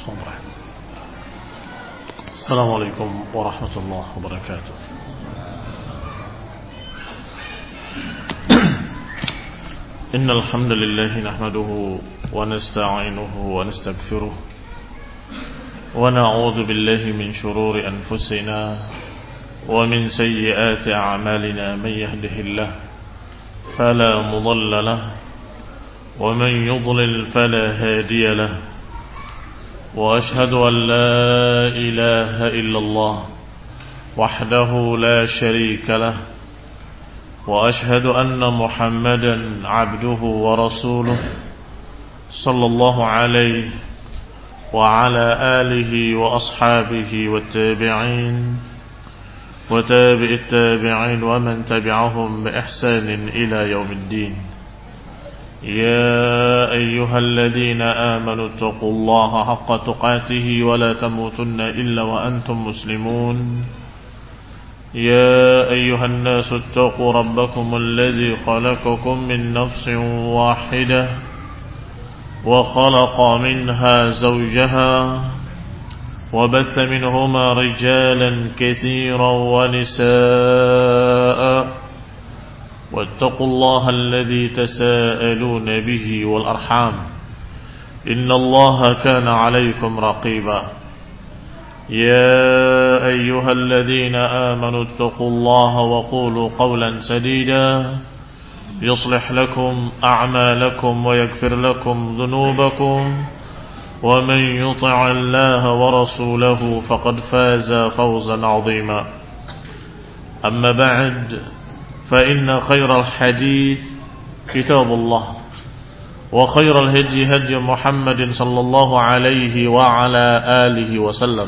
صبرا. السلام عليكم ورحمة الله وبركاته. إن الحمد لله نحمده ونستعينه ونستغفره ونعوذ بالله من شرور أنفسنا ومن سيئات أعمالنا. من يهده الله فلا مضل له ومن يضلل فلا هادي له. وأشهد أن لا إله إلا الله وحده لا شريك له. وأشهد أن محمدا عبده ورسوله صلى الله عليه وعلى آله وأصحابه والتابعين وتابع التابعين ومن تبعهم بإحسان إلى يوم الدين. يا أيها الذين آمنوا اتقوا الله حق تقاته ولا تموتن إلا وأنتم مسلمون. يا أيها الناس اتقوا ربكم الذي خلقكم من نفس واحدة وخلق منها زوجها وبث منهما رجالا كثيرا ونساء. واتقوا الله الذي تساءلون به والأرحام إن الله كان عليكم رقيبا. يا أيها الذين آمنوا اتقوا الله وقولوا قولا سديدا يصلح لكم أعمالكم ويغفر لكم ذنوبكم ومن يطع الله ورسوله فقد فاز فوزا عظيما. أما بعد فإن خير الحديث كتاب الله وخير الهدي هدي محمد صلى الله عليه وعلى آله وسلم.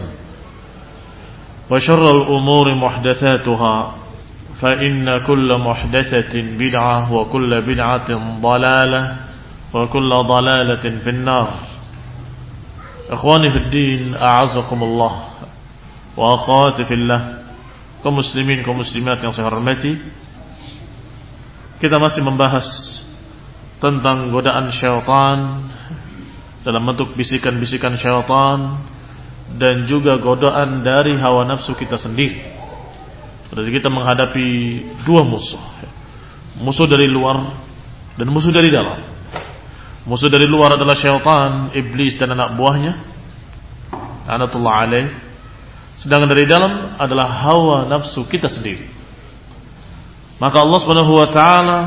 وشر الأمور محدثاتها فإن كل محدثة بدعة وكل بدعة ضلالة وكل ضلالة في النار. إخواني في الدين أعزكم الله وأخواتي في الله. Kaum muslimin, kaum muslimat yang saya hormati, kita masih membahas tentang godaan syaitan dalam bentuk bisikan-bisikan syaitan dan juga godaan dari hawa nafsu kita sendiri. Berarti kita menghadapi dua musuh. Musuh dari luar dan musuh dari dalam. Musuh dari luar adalah syaitan, iblis dan anak buahnya, laknatullah alaih. Sedangkan dari dalam adalah hawa nafsu kita sendiri. Maka Allah Subhanahu wa taala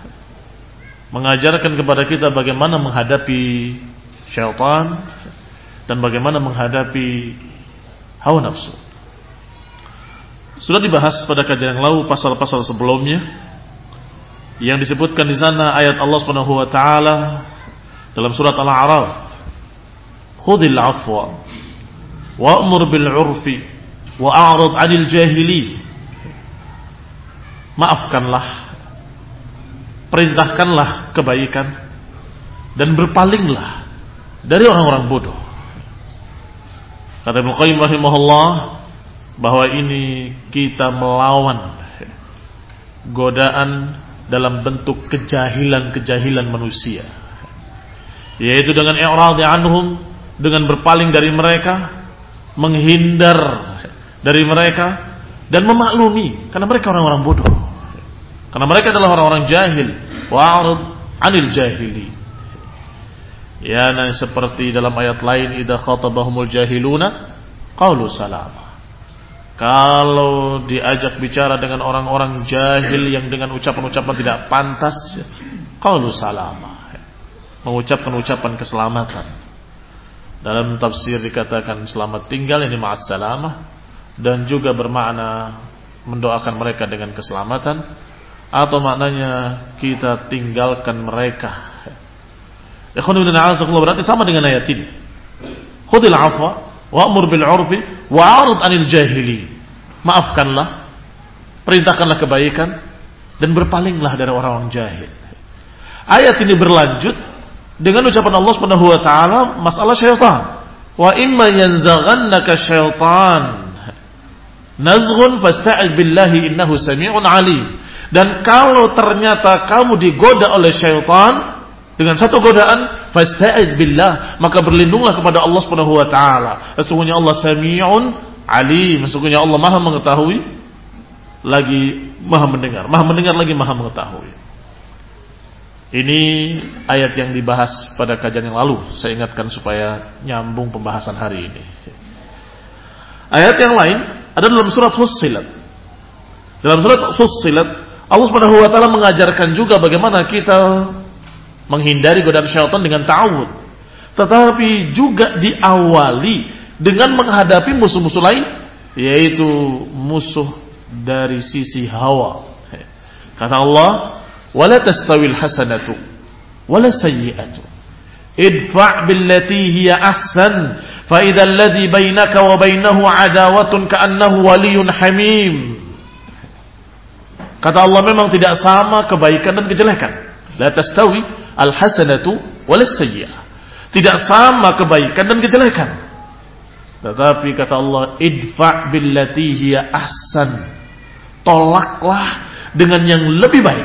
mengajarkan kepada kita bagaimana menghadapi syaitan dan bagaimana menghadapi hawa nafsu. Sudah dibahas pada kajian yang lalu pasal-pasal sebelumnya yang disebutkan di sana ayat Allah Subhanahu wa taala dalam surat Al-A'raf, "Khudhil 'afwa wa'mur bil 'urfi wa'rid 'anil jahilin." Maafkanlah, perintahkanlah kebaikan dan berpalinglah dari orang-orang bodoh. Kata Ibnu Qayyim rahimahullah bahwa ini kita melawan godaan dalam bentuk kejahilan manusia, yaitu dengan i'rad anhum, dengan berpaling dari mereka, menghindar dari mereka dan memaklumi karena mereka orang-orang bodoh. Karena mereka adalah orang-orang jahil. Wa'rid 'anil jahili. Ya, nah, seperti dalam ayat lain, idza khatabahumul jahiluna qalu salama. Kalau diajak bicara dengan orang-orang jahil yang dengan ucapan-ucapan tidak pantas, qalu salama. Mengucapkan ucapan keselamatan. Dalam tafsir dikatakan selamat tinggal, ini ma'as salamah, dan juga bermakna mendoakan mereka dengan keselamatan, atau maknanya kita tinggalkan mereka. Ikhwan ibn a'azakullah, berarti sama dengan ayat ini. Khudhil 'afwa wa'mur bil 'urfi wa'rid 'anil jahili. Maafkanlah, perintahkanlah kebaikan dan berpalinglah dari orang-orang jahil. Ayat ini berlanjut dengan ucapan Allah Subhanahu wa taala masalah syaitan. Wa imma yanzaghannaka syaitan nazghun fasta'iz billahi innahu sami'un 'alim. Dan kalau ternyata kamu digoda oleh syaitan dengan satu godaan, fasta'id billah, maka berlindunglah kepada Allah Subhanahu wa taala. Sesungguhnya Allah Sami'un Alim, sesungguhnya Allah Maha mengetahui lagi Maha mendengar lagi Maha mengetahui. Ini ayat yang dibahas pada kajian yang lalu. Saya ingatkan supaya nyambung pembahasan hari ini. Ayat yang lain ada dalam surat Fussilat. Dalam surat Fussilat, Allah Subhanahu wa taala mengajarkan juga bagaimana kita menghindari godaan syaitan dengan ta'awud. Tetapi juga diawali dengan menghadapi musuh-musuh lain, yaitu musuh dari sisi hawa. Kata Allah, wala tastawil hasanatu wala sayyi'atu idfa' billati hiya ahsan fa idza alladhi bainaka wa bainahu adawatun ka'annahu waliyyun hamim. Kata Allah, memang tidak sama kebaikan dan kejelekan. La tastawi al hasanatu wala sayyi'ah. Tidak sama kebaikan dan kejelekan. Tetapi kata Allah, idfa' billati hiya ahsan. Tolaklah dengan yang lebih baik.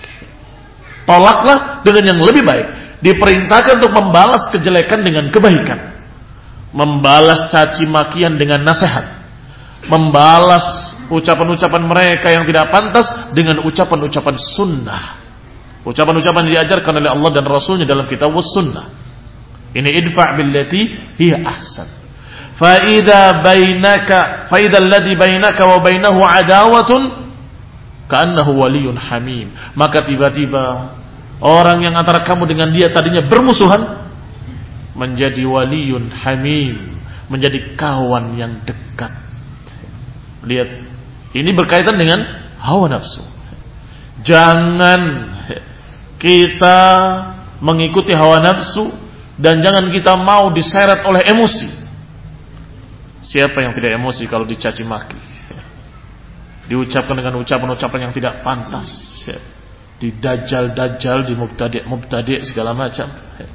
Tolaklah dengan yang lebih baik. Diperintahkan untuk membalas kejelekan dengan kebaikan. Membalas caci makian dengan nasihat. Membalas ucapan-ucapan mereka yang tidak pantas dengan ucapan-ucapan sunnah. Ucapan-ucapan yang diajarkan oleh Allah dan Rasulnya dalam kitab was sunnah. Ini idfa' billati hiya ahsan. Fa'idha alladhi bainaka wa bainahu adawatun ka'annahu waliyyun hamim. Maka tiba-tiba orang yang antara kamu dengan dia tadinya bermusuhan menjadi waliyun hamim, menjadi kawan yang dekat. Lihat, ini berkaitan dengan hawa nafsu. Jangan kita mengikuti hawa nafsu dan jangan kita mau diseret oleh emosi. Siapa yang tidak emosi kalau dicaci maki, diucapkan dengan ucapan-ucapan yang tidak pantas, didajal-dajal, di mubtadi' segala macam.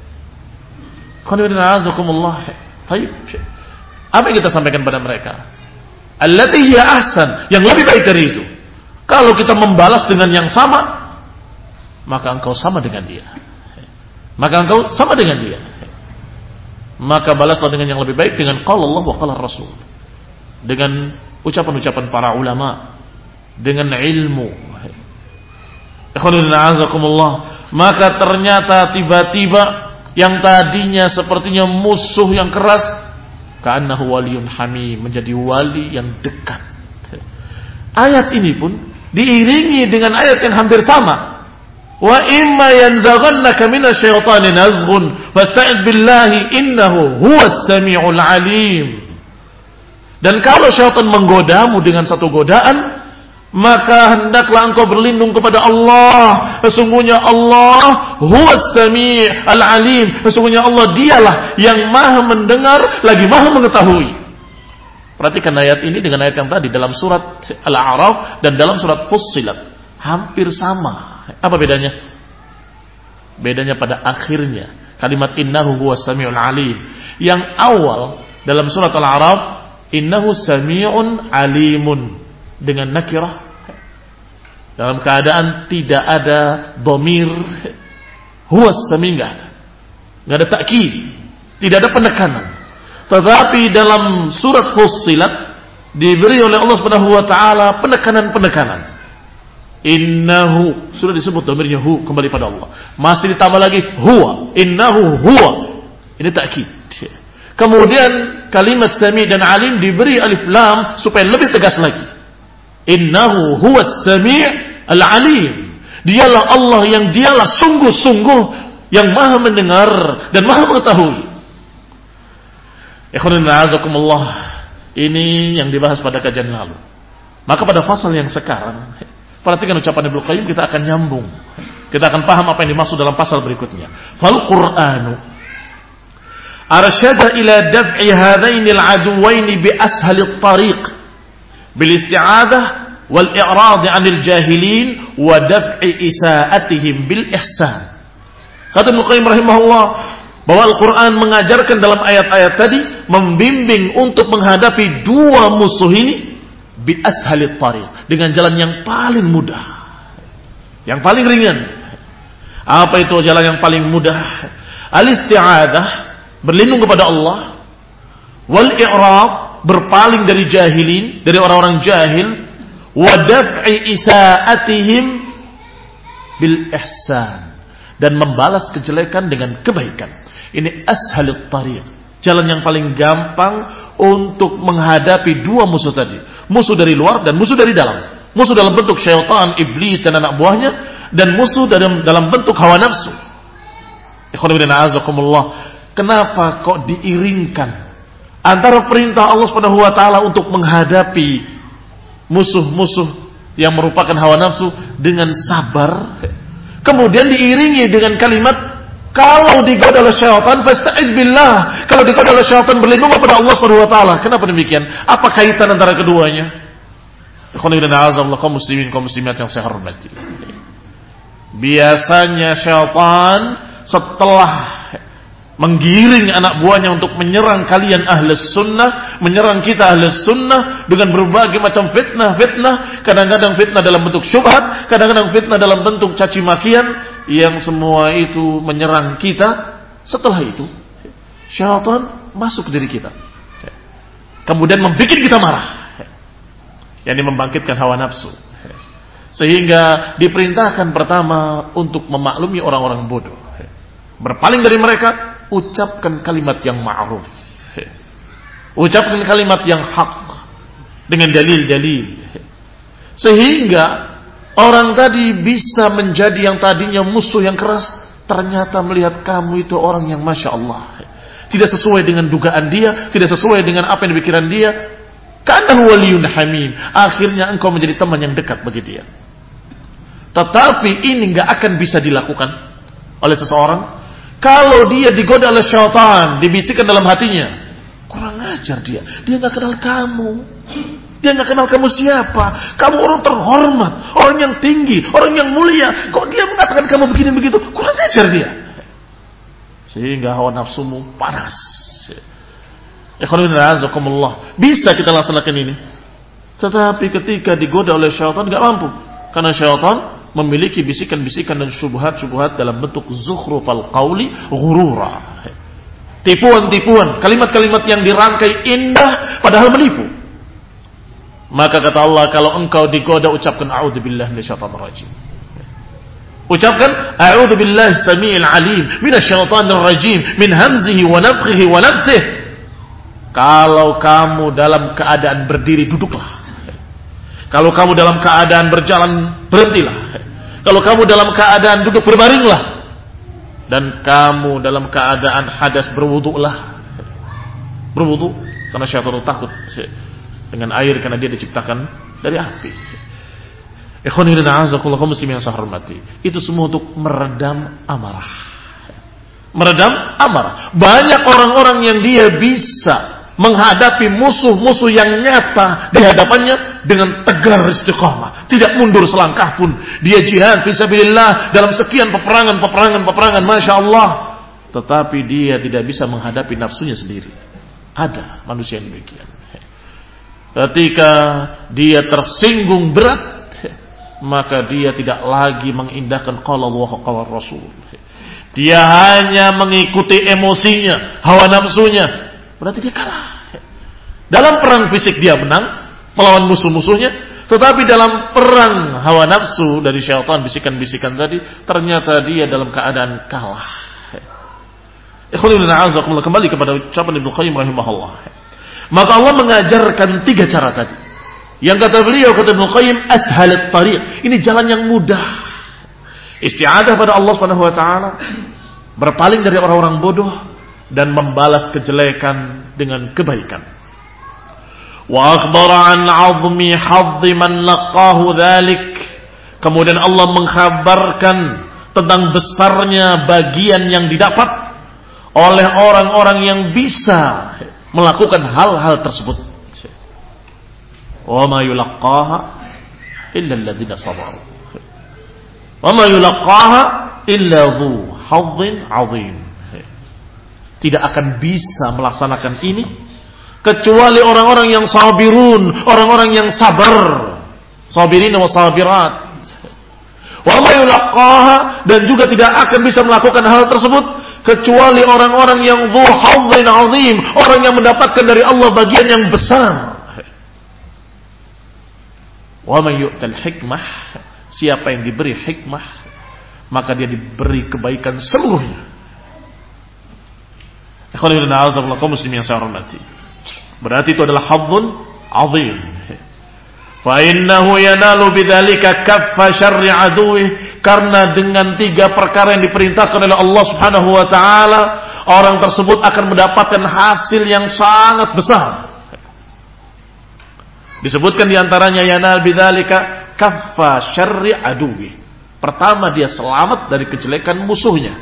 Baik. Apa yang kita sampaikan pada mereka? Allati hiya ahsan, yang lebih baik dari itu. Kalau kita membalas dengan yang sama, maka engkau sama dengan dia. Maka balaslah dengan yang lebih baik dengan qala Allah wa qala Rasul. Dengan ucapan-ucapan para ulama, dengan ilmu. Maka ternyata tiba-tiba yang tadinya sepertinya musuh yang keras, ka'annahu waliyun hamim, menjadi wali yang dekat. Ayat ini pun diiringi dengan ayat yang hampir sama. Wa imma yanzaghannaka minasyaitani nazghun fasta'id billahi innahu huwas samiul alim. Dan kalau syaitan menggodamu dengan satu godaan, maka hendaklah engkau berlindung kepada Allah. Sesungguhnya Allah huwas sami' al alim. Sesungguhnya Allah dialah yang maha mendengar lagi maha mengetahui. Perhatikan ayat ini dengan ayat yang tadi dalam surat Al-A'raf dan dalam surat Fussilat. Hampir sama. Apa bedanya? Bedanya pada akhirnya. Kalimat innahu huwas sami'ul alim. Yang awal dalam surat Al-A'raf, innahu sami'un alimun, dengan nakirah, dalam keadaan tidak ada dhamir huwas sami', enggak ada takkid, tidak ada penekanan. Tetapi dalam surat Fussilat diberi oleh Allah Subhanahu wa taala penekanan-penekanan. Innahu, sudah disebut dhamirnya hu, kembali pada Allah. Masih ditambah lagi huwa, innahu huwa. Ini takkid. Kemudian kalimat sami' dan alim diberi alif lam supaya lebih tegas lagi. Innahu huwas sami' al-alim. Dialah Allah yang dialah sungguh-sungguh yang maha mendengar dan maha mengetahui. Ikhwanillah, ini yang dibahas pada kajian lalu. Maka pada fasal yang sekarang, perhatikan ucapan Ibnu Qayyim, kita akan nyambung. Kita akan paham apa yang dimaksud dalam pasal berikutnya. Fal Qur'anu arsyada ila daf'i hadaini al-aduwaini bi ashali at-tariq bil isti'adah wal i'rad 'anil jahilin wa daf'i isa'atihim bil ihsan. Kata Ibnu Qayyim rahimahullah bahwa Al-Qur'an mengajarkan dalam ayat-ayat tadi membimbing untuk menghadapi dua musuh ini bi ashali at-tariq, dengan jalan yang paling mudah, yang paling ringan. Apa itu jalan yang paling mudah? Al-isti'adah, berlindung kepada Allah, wal i'rab, berpaling dari jahilin, dari orang-orang jahil, wa daf'i isaatihim bil ihsan, dan membalas kejelekan dengan kebaikan. Ini ashalut tariq, jalan yang paling gampang untuk menghadapi dua musuh tadi, musuh dari luar dan musuh dari dalam. Musuh dalam bentuk syaitan, iblis dan anak buahnya, dan musuh dalam bentuk hawa nafsu. Kenapa kok diiringkan antara perintah Allah Subhanahu wa taala untuk menghadapi musuh-musuh yang merupakan hawa nafsu dengan sabar, kemudian diiringi dengan kalimat kalau digoda oleh syaitan fasta'id billah, kalau digoda oleh syaitan berlindung kepada Allah Subhanahu wa taala. Kenapa demikian? Apa kaitan antara keduanya? Kaum muslimin, kaum muslimat yang saya hormati. Biasanya syaitan setelah menggiring anak buahnya untuk menyerang kalian ahlus sunnah, menyerang kita ahlus sunnah dengan berbagai macam fitnah. Kadang-kadang fitnah dalam bentuk syubhat, kadang-kadang fitnah dalam bentuk caci makian, yang semua itu menyerang kita. Setelah itu syaitan masuk ke diri kita, kemudian membuat kita marah, yakni membangkitkan hawa nafsu, sehingga diperintahkan pertama untuk memaklumi orang-orang bodoh, berpaling dari mereka, ucapkan kalimat yang ma'ruf, ucapkan kalimat yang hak dengan dalil-dalil, sehingga orang tadi bisa menjadi yang tadinya musuh yang keras, ternyata melihat kamu itu orang yang masya Allah, tidak sesuai dengan dugaan dia, tidak sesuai dengan apa yang dipikiran dia, karena waliyun hamim, akhirnya engkau menjadi teman yang dekat bagi dia. Tetapi ini nggak akan bisa dilakukan oleh seseorang kalau dia digoda oleh syaitan, dibisikkan dalam hatinya, kurang ajar dia nggak kenal kamu, dia nggak kenal kamu siapa, kamu orang terhormat, orang yang tinggi, orang yang mulia, kok dia mengatakan kamu begini begitu, kurang ajar dia, sehingga hawa nafsumu panas. Bisa kita laksanakan ini, tetapi ketika digoda oleh syaitan nggak mampu, karena syaitan memiliki bisikan-bisikan dan syubhat-syubhat dalam bentuk zukhrufal qawli ghurura, tipuan-tipuan, kalimat-kalimat yang dirangkai indah padahal menipu. Maka kata Allah, kalau engkau digoda, ucapkan a'udzubillahi minasyaitonir rajim, ucapkan a'udzubillahi samiil alim minasyaitonir rajim min hamzihi wa nafthihi wa nafthihi. Kalau kamu dalam keadaan berdiri, duduklah. Kalau kamu dalam keadaan berjalan, berhentilah. Kalau kamu dalam keadaan duduk, berbaringlah. Dan kamu dalam keadaan hadas, berwudu'lah. Berwudu, karena syaitan takut dengan air, karena dia diciptakan dari api. Ikhwanillah a'azakullah, kaum muslimin yang saya hormati, itu semua untuk meredam amarah. Meredam amarah. Banyak orang-orang yang dia bisa menghadapi musuh-musuh yang nyata di hadapannya dengan tegar istiqamah, tidak mundur selangkah pun. Dia jihad fisabilillah dalam sekian peperangan, masya Allah, tetapi dia tidak bisa menghadapi nafsunya sendiri. Ada manusia yang demikian. Ketika dia tersinggung berat, maka dia tidak lagi mengindahkan qala Allah qala Rasul. Dia hanya mengikuti emosinya, hawa nafsunya. Berarti dia kalah. Dalam perang fisik dia menang melawan musuh-musuhnya, tetapi dalam perang hawa nafsu dari syaitan, bisikan-bisikan tadi, ternyata dia dalam keadaan kalah. Kembali kepada ucapan Ibnu Qayyim rahimahullah. Maka Allah mengajarkan 3 cara tadi. Yang kata beliau, kata Ibnu Qayyim, ashalut tariq. Ini jalan yang mudah. Isti'adah pada Allah Subhanahu wa taala, berpaling dari orang-orang bodoh, dan membalas kejelekan dengan kebaikan. Wa akhbara an 'azmi hadhi man laqahu dzalik. Kemudian Allah mengkhabarkan tentang besarnya bagian yang didapat oleh orang-orang yang bisa melakukan hal-hal tersebut. Wa ma yulaqaha illa alladziina sabaru. Wa ma yulaqaha illa dzu hadzin 'adzim. Tidak akan bisa melaksanakan ini kecuali orang-orang yang sabirun, orang-orang yang sabar, sabirin wa sabirat. Wa ma yulaqaha, dan juga tidak akan bisa melakukan hal tersebut kecuali orang-orang yang dhu hadzin azim, orang yang mendapatkan dari Allah bagian yang besar. Wa may yu'tal hikmah, siapa yang diberi hikmah, maka dia diberi kebaikan seluruhnya. Ikhwan fillah, kaum muslimin yang saya hormati. Berarti itu adalah hadzun azim. Fa innahu yanalu bidzalika kaffa syarri aduwih, karena dengan 3 perkara yang diperintahkan oleh Allah Subhanahu wa taala, orang tersebut akan mendapatkan hasil yang sangat besar. Disebutkan di antaranya yanal bidzalika kaffa syarri aduwih. Pertama, dia selamat dari kejelekan musuhnya.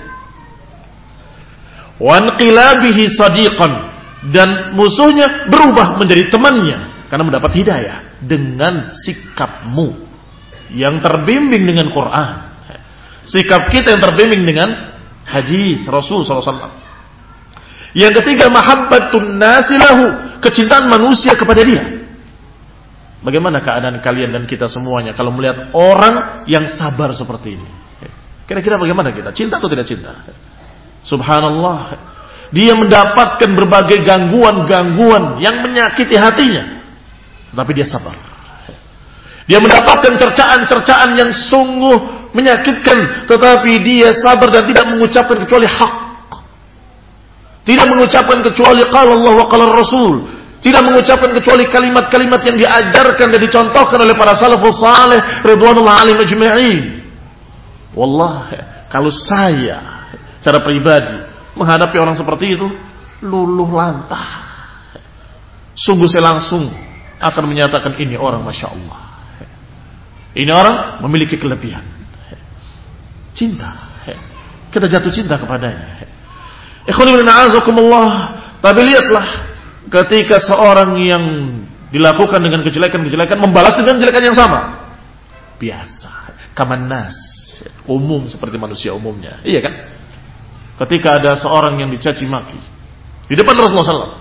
Wa anqilabihi sadiqan, dan musuhnya berubah menjadi temannya karena mendapat hidayah dengan sikapmu yang terbimbing dengan Quran, sikap kita yang terbimbing dengan hadis Rasul SAW. Yang ketiga, mahabbatun nasi lahu, kecintaan manusia kepada dia. Bagaimana keadaan kalian dan kita semuanya kalau melihat orang yang sabar seperti ini? Kira-kira bagaimana kita? Cinta atau tidak cinta? Subhanallah, dia mendapatkan berbagai gangguan-gangguan yang menyakiti hatinya, tapi dia sabar. Dia mendapatkan cercaan-cercaan yang sungguh menyakitkan, tetapi dia sabar dan tidak mengucapkan kecuali hak. Tidak mengucapkan kecuali qala Allah wa qala Rasul. Tidak mengucapkan kecuali kalimat-kalimat yang diajarkan dan dicontohkan oleh para salafus saleh ridwanullah alaihim ajma'in. Wallahi, kalau saya secara pribadi menghadapi orang seperti itu, luluh lantah. Sungguh saya langsung akan menyatakan, ini orang Masya Allah, ini orang memiliki kelebihan. Cinta, kita jatuh cinta kepadanya. Ikhwan fillah a'azakumullah. Tapi lihatlah, ketika seorang yang dilakukan dengan kejelekan-kejelekan membalas dengan kejelekan yang sama, biasa, kamannas, umum seperti manusia umumnya, iya kan? Ketika ada seorang yang dicaci maki di depan Rasulullah SAW,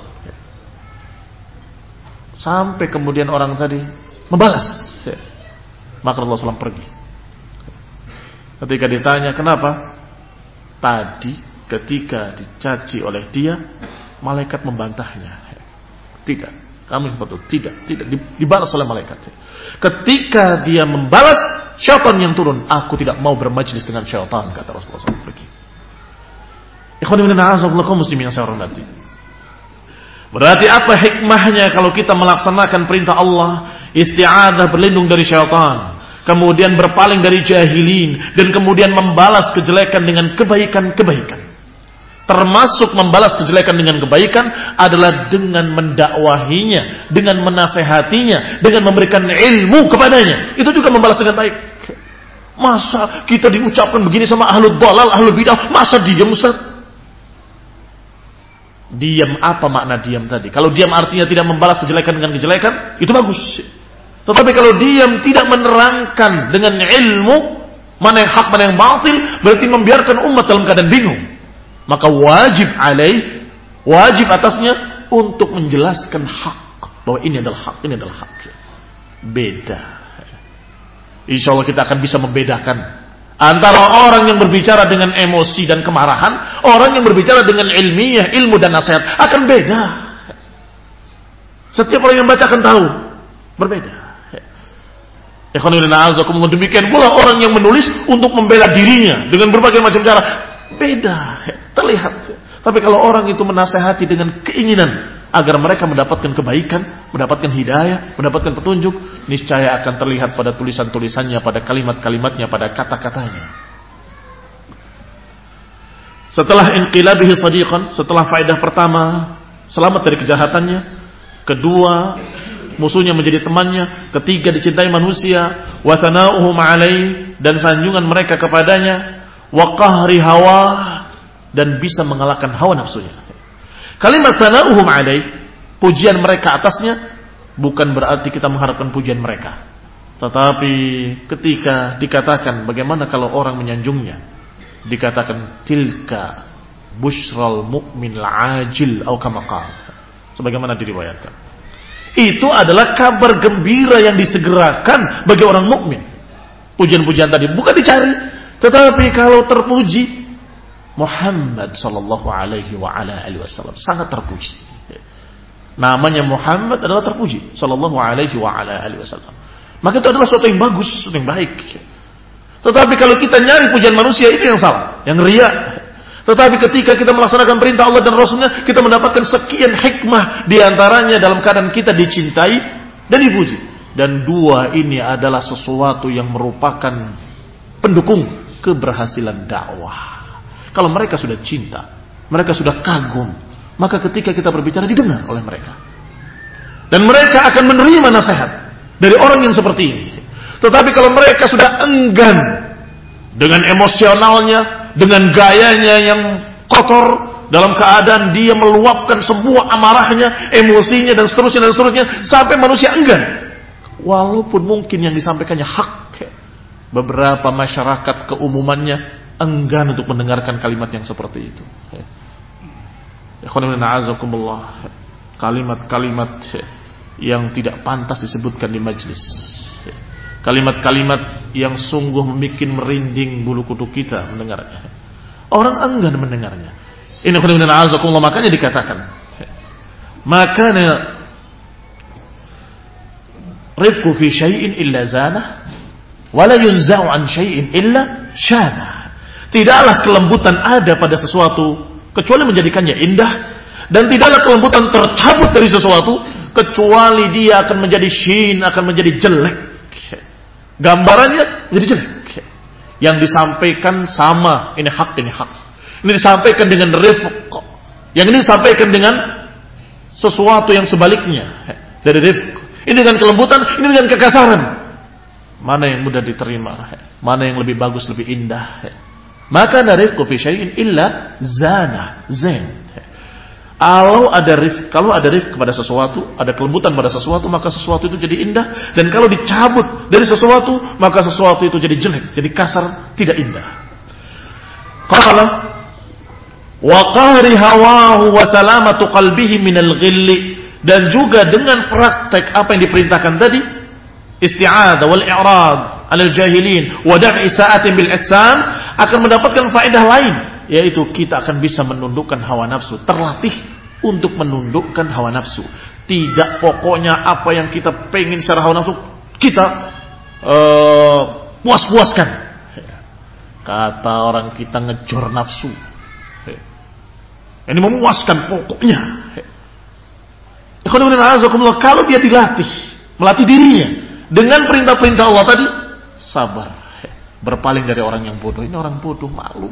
sampai kemudian orang tadi membalas, maka Rasulullah SAW pergi. Ketika ditanya kenapa, tadi ketika dicaci oleh dia, malaikat membantahnya. Tidak, kamu betul, tidak dibalas oleh malaikat. Ketika dia membalas, syaitan yang turun. Aku tidak mau bermajlis dengan syaitan, kata Rasulullah SAW, pergi. Ikhwan fillah kaum muslimin yang saya hormati. Berarti apa hikmahnya kalau kita melaksanakan perintah Allah, isti'adzah, berlindung dari syaitan, kemudian berpaling dari jahilin, dan kemudian membalas kejelekan dengan kebaikan-kebaikan. Termasuk membalas kejelekan dengan kebaikan adalah dengan mendakwahinya, dengan menasehatinya, dengan memberikan ilmu kepadanya. Itu juga membalas dengan baik. Masa kita diucapkan begini sama ahlul dhalal, ahlul bidah, masa diam Ustaz? Diam, apa makna diam tadi? Kalau diam artinya tidak membalas kejelekan dengan kejelekan, itu bagus. Tetapi kalau diam tidak menerangkan dengan ilmu mana yang hak, mana yang batil, berarti membiarkan umat dalam keadaan bingung. Maka wajib atasnya untuk menjelaskan hak, bahwa ini adalah hak, ini adalah hak. Beda. Insya Allah kita akan bisa membedakan antara orang yang berbicara dengan emosi dan kemarahan, orang yang berbicara dengan ilmiah, ilmu dan nasihat, akan beda. Setiap orang yang baca akan tahu, berbeda. Demikian pula orang yang menulis untuk membela dirinya dengan berbagai macam cara, beda, terlihat. Tapi kalau orang itu menasehati dengan keinginan agar mereka mendapatkan kebaikan, mendapatkan hidayah, mendapatkan petunjuk, niscaya akan terlihat pada tulisan-tulisannya, pada kalimat-kalimatnya, pada kata-katanya. Setelah inqilabihi sadiqan, setelah faedah pertama, selamat dari kejahatannya, kedua, musuhnya menjadi temannya, ketiga, dicintai manusia, wa thana'uhum alaih, dan sanjungan mereka kepadanya, wa qahri hawa, dan bisa mengalahkan hawa nafsunya. Kalimat thana'uhum alaih, pujian mereka atasnya, bukan berarti kita mengharapkan pujian mereka. Tetapi ketika dikatakan bagaimana kalau orang menyanjungnya, dikatakan tilka busyral mu'min al-ajil atau kama qala, sebagaimana diriwayatkan. Itu adalah kabar gembira yang disegerakan bagi orang mukmin. Pujian-pujian tadi bukan dicari, tetapi kalau terpuji, Muhammad sallallahu alaihi wa ala alihi wasallam sangat terpuji. Namanya Muhammad adalah terpuji sallallahu alaihi wa ala alihi wasallam. Maka itu adalah sesuatu yang bagus, sesuatu yang baik. Tetapi kalau kita nyari pujian manusia, itu yang salah, yang riya. Tetapi ketika kita melaksanakan perintah Allah dan Rasulnya, kita mendapatkan sekian hikmah diantaranya dalam keadaan kita dicintai dan dipuji. Dan dua ini adalah sesuatu yang merupakan pendukung keberhasilan dakwah. Kalau mereka sudah cinta, mereka sudah kagum, maka ketika kita berbicara didengar oleh mereka. Dan mereka akan menerima nasihat dari orang yang seperti ini. Tetapi kalau mereka sudah enggan dengan emosionalnya, dengan gayanya yang kotor, dalam keadaan dia meluapkan semua amarahnya, emosinya dan seterusnya, sampai manusia enggan. Walaupun mungkin yang disampaikannya hak, beberapa masyarakat keumumannya enggan untuk mendengarkan kalimat yang seperti itu. Kalimat-kalimat yang tidak pantas disebutkan di majlis. Kalimat-kalimat yang sungguh membuat merinding bulu kuduk kita mendengarnya. Orang enggan mendengarnya. Ini makanya dikatakan, makanya rifqu fi syai'in illa zanah wa la yunza'u an syai'in illa syanah. Tidaklah kelembutan ada pada sesuatu kecuali menjadikannya indah, dan tidaklah kelembutan tercabut dari sesuatu kecuali dia akan menjadi syin, akan menjadi jelek. Gambarannya menjadi jelek. Yang disampaikan sama, ini hak, ini hak. Ini disampaikan dengan rifq. Yang ini disampaikan dengan sesuatu yang sebaliknya dari rifq. Ini dengan kelembutan, ini dengan kekasaran. Mana yang mudah diterima? Mana yang lebih bagus, lebih indah? Maka ada rifqu fi syai'in illa zana, zain. Kalau ada rifq pada sesuatu, ada kelembutan pada sesuatu, maka sesuatu itu jadi indah. Dan kalau dicabut dari sesuatu, maka sesuatu itu jadi jelek, jadi kasar, tidak indah. Qala wa qahri hawahu wa salamatu qalbihi minal ghilli. Dan juga dengan praktek apa yang diperintahkan tadi, isti'adzah wal i'rad 'alal jahilin wa daf'i sa'atin bil ihsan, akan mendapatkan faedah lain, yaitu kita akan bisa menundukkan hawa nafsu, terlatih untuk menundukkan hawa nafsu. Tidak pokoknya apa yang kita pengen secara hawa nafsu kita puas-puaskan. Kata orang kita ngejor nafsu. Ini memuaskan pokoknya. Kalau dia dilatih, melatih dirinya dengan perintah-perintah Allah tadi, sabar, berpaling dari orang yang bodoh. Ini orang bodoh, malu.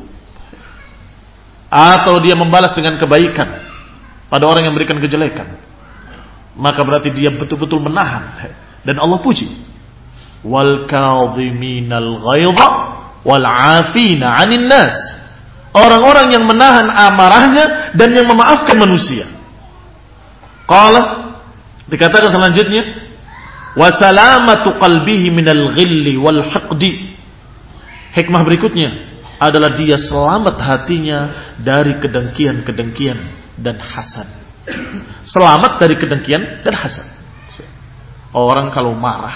Atau dia membalas dengan kebaikan pada orang yang memberikan kejelekan, maka berarti dia betul-betul menahan. Dan Allah puji, wal kadhiminal ghaidha wal 'afina 'anil nas. Orang-orang yang menahan amarahnya dan yang memaafkan manusia. Qala, dikatakan selanjutnya, wa salamatu qalbihi minal ghilli wal hiqdi. Hikmah berikutnya adalah dia selamat hatinya dari kedengkian-kedengkian dan hasad. Selamat dari kedengkian dan hasad. Orang kalau marah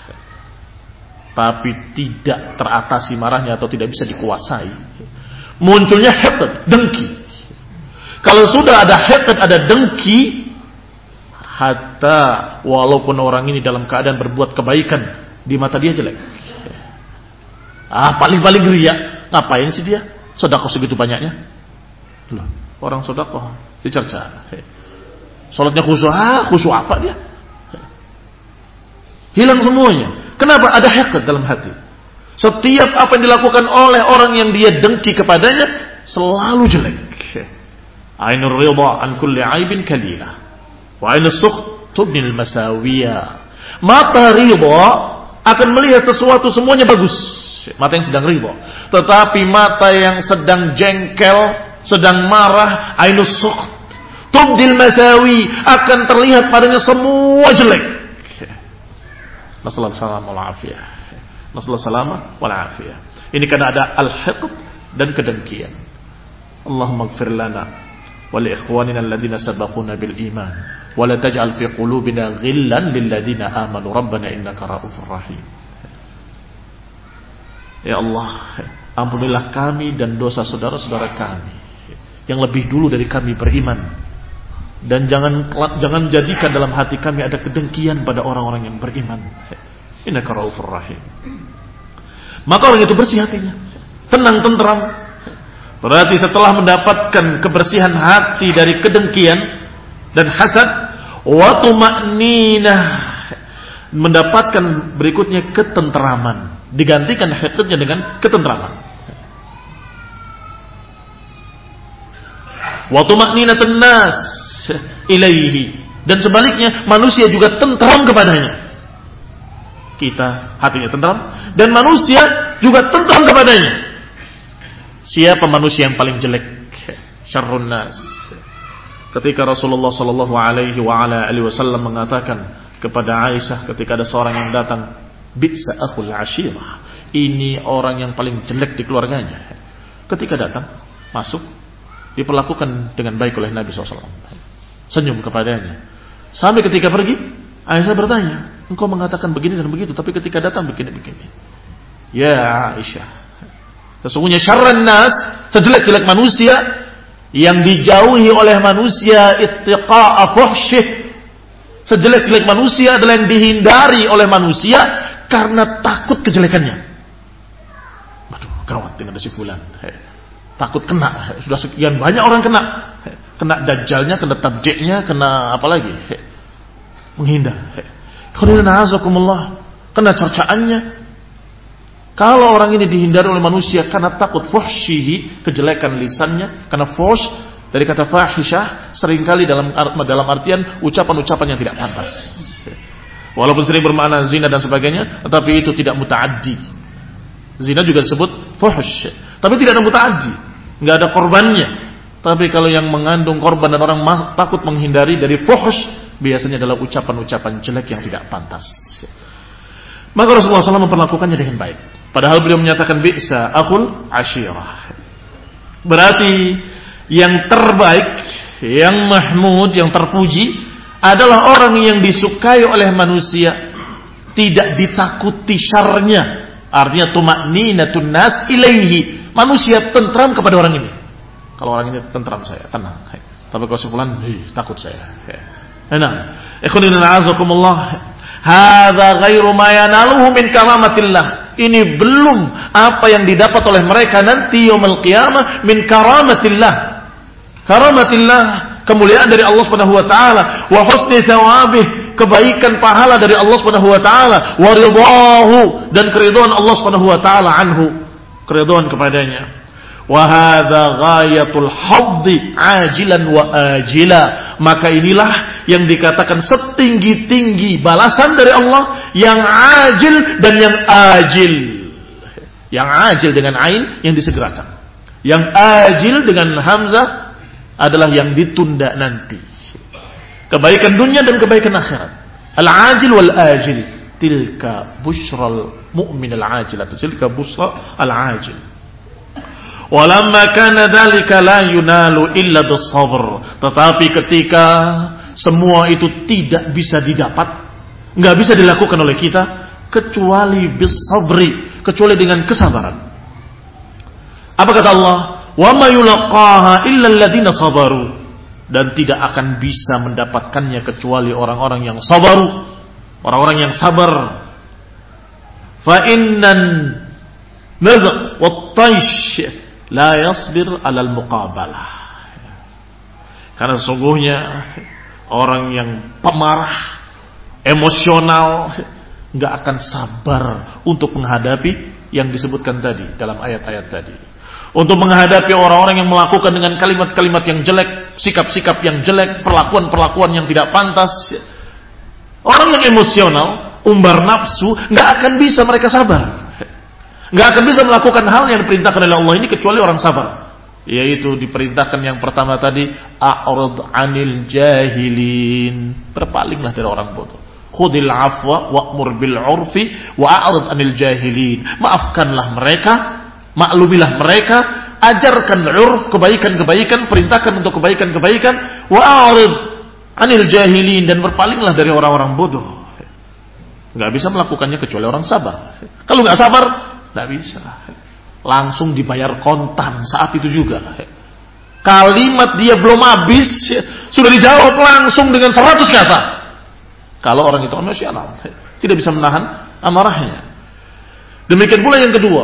tapi tidak teratasi marahnya atau tidak bisa dikuasai, munculnya hiqd, dengki. Kalau sudah ada hiqd, ada dengki, hatta walaupun orang ini dalam keadaan berbuat kebaikan, di mata dia jelek. Paling-paling riya. Ngapain sih dia sedekah segitu banyaknya? Loh, orang sedekah dicerca. Salatnya khusyuk apa dia? Hilang semuanya. Kenapa? Ada hiqd dalam hati. Setiap apa yang dilakukan oleh orang yang dia dengki kepadanya selalu jelek. Ainur ridha an kulli aibin kalila wa ainus sukht tubnil masawiya. Mata ridha akan melihat sesuatu semuanya bagus. Mata yang sedang ridha. Tetapi mata yang sedang jengkel, sedang marah, ainus sukht tubnil masawi, akan terlihat padanya semua jelek. Nasallallahu alaihi wasallam. Nasallahu salama wal afiyah. Ini karena ada al-hiqd dan kedengkian. Allahumma ighfir lana wa li ikhwanina alladhina sabaquna bil iman wa la taj'al fi qulubina ghillan lil ladzina amanu rabbana innaka ra'ufur rahim. Ya Allah, Ampunilah kami dan dosa saudara-saudara kami yang lebih dulu dari kami beriman, dan jangan jadikan dalam hati kami ada kedengkian pada orang-orang yang beriman. Innaka Raufur Rahim. Maka orang itu bersih hatinya, tenang, tentram. Berarti setelah mendapatkan kebersihan hati dari kedengkian dan hasad, wa tuma'ninah, mendapatkan berikutnya ketenteraman, digantikan hasadnya dengan ketenteraman. Wa tuma'ninatun nas ilaihi, dan sebaliknya manusia juga tentram kepadanya. Kita hatinya tentram dan manusia juga tentram kepadanya. Siapa manusia yang paling jelek? Syarrun nas. Ketika Rasulullah sallallahu alaihi wasallam mengatakan kepada Aisyah ketika ada seorang yang datang, bi'sa akhul ashirah, ini orang yang paling jelek di keluarganya. Ketika datang, masuk, diperlakukan dengan baik oleh Nabi SAW, senyum kepadanya. Sampai ketika pergi, Aisyah bertanya, engkau mengatakan begini dan begitu, tapi ketika datang begini-begini. Ya Aisyah, sesungguhnya syarran nas, sejelek-jelek manusia, yang dijauhi oleh manusia ittiqa'a fuhsyih, sejelek-jelek manusia adalah yang dihindari oleh manusia karena takut kejelekannya. Waduh, gawat dengan si fulan, takut kena, sudah sekian banyak orang kena dajjalnya, kena tabjeknya, kena apa lagi, menghindar. Kena cercaannya. Kalau orang ini dihindari oleh manusia karena takut fuhsyihi, kejelekan lisannya, karena fuhsh dari kata fahisyah seringkali dalam artian ucapan-ucapan yang tidak pantas. Walaupun sering bermakna zina dan sebagainya, tetapi itu tidak muta'addi. Zina juga disebut fuhsh, tapi tidak ada muta'addi, enggak ada korbannya. Tapi kalau yang mengandung korban dan orang takut menghindari dari fuhsh, biasanya adalah ucapan-ucapan jelek yang tidak pantas. Maka Rasulullah SAW memperlakukannya dengan baik. Padahal beliau menyatakan bi'sa akhul ashirah. Berarti yang terbaik, yang mahmud, yang terpuji adalah orang yang disukai oleh manusia, tidak ditakuti syarnya. Artinya tuma'ninatun nas ilaihi, manusia tentram kepada orang ini. Kalau orang ini tentram, saya tenang. Tapi kalau sebulan, takut saya. Nah, ikhwanin a'azakumullah, hadza ghairu ma yanaluhu min karamatillah. Ini belum apa yang didapat oleh mereka nanti yaumul qiyamah min karamatillah. Karamatillah, kemuliaan dari Allah Subhanahu wa taala, wa husni thawabih, kebaikan pahala dari Allah Subhanahu wa taala, wa ridahu, dan keridhaan Allah Subhanahu wa taala anhu, keridhaan kepadanya. Wa hadza ghayatul haddi ajilan wa ajila. Maka inilah yang dikatakan setinggi-tinggi balasan dari Allah, yang ajil dan yang ajil. Yang ajil dengan ain, yang disegerakan. Yang ajil dengan hamzah adalah yang ditunda nanti. Kebaikan dunia dan kebaikan akhirat. Al-ajil wal ajil, tilka busyral mu'min al-ajilatu, tilka busyra al-ajil. Walamma kana dzalika la yunalu illa bis-sabr. Tetapi ketika semua itu tidak bisa didapat, enggak bisa dilakukan oleh kita kecuali bis-sabri, kecuali dengan kesabaran. Apa kata Allah? Wa ma yulqaha illa alladziina sabaru. Dan tidak akan bisa mendapatkannya kecuali orang-orang yang sabaru, orang-orang yang sabar. Fa innan nazq wat taish la yasbir alal muqabalah. Karena sesungguhnya orang yang pemarah, emosional, nggak akan sabar untuk menghadapi yang disebutkan tadi dalam ayat-ayat tadi. Untuk menghadapi orang-orang yang melakukan dengan kalimat-kalimat yang jelek, sikap-sikap yang jelek, perlakuan-perlakuan yang tidak pantas. Orang yang emosional, umbar nafsu, nggak akan bisa mereka sabar. Nggak akan bisa melakukan hal yang diperintahkan oleh Allah ini kecuali orang sabar. Yaitu diperintahkan yang pertama tadi, a'rid 'anil jahilin, berpalinglah dari orang bodoh. Khudil afwa wa'mur bil 'urfi wa'rid 'anil jahilin. Maafkanlah mereka, maklumilah mereka, ajarkan 'urf, kebaikan-kebaikan, perintahkan untuk kebaikan-kebaikan, wa'rid 'anil jahilin, dan berpalinglah dari orang-orang bodoh. Nggak bisa melakukannya kecuali orang sabar. Kalau nggak sabar, tidak bisa. langsung dibayar kontan saat itu juga. Kalimat dia belum habis sudah dijawab langsung dengan 100 kata. Kalau orang itu emosional, tidak bisa menahan amarahnya. Demikian pula yang kedua,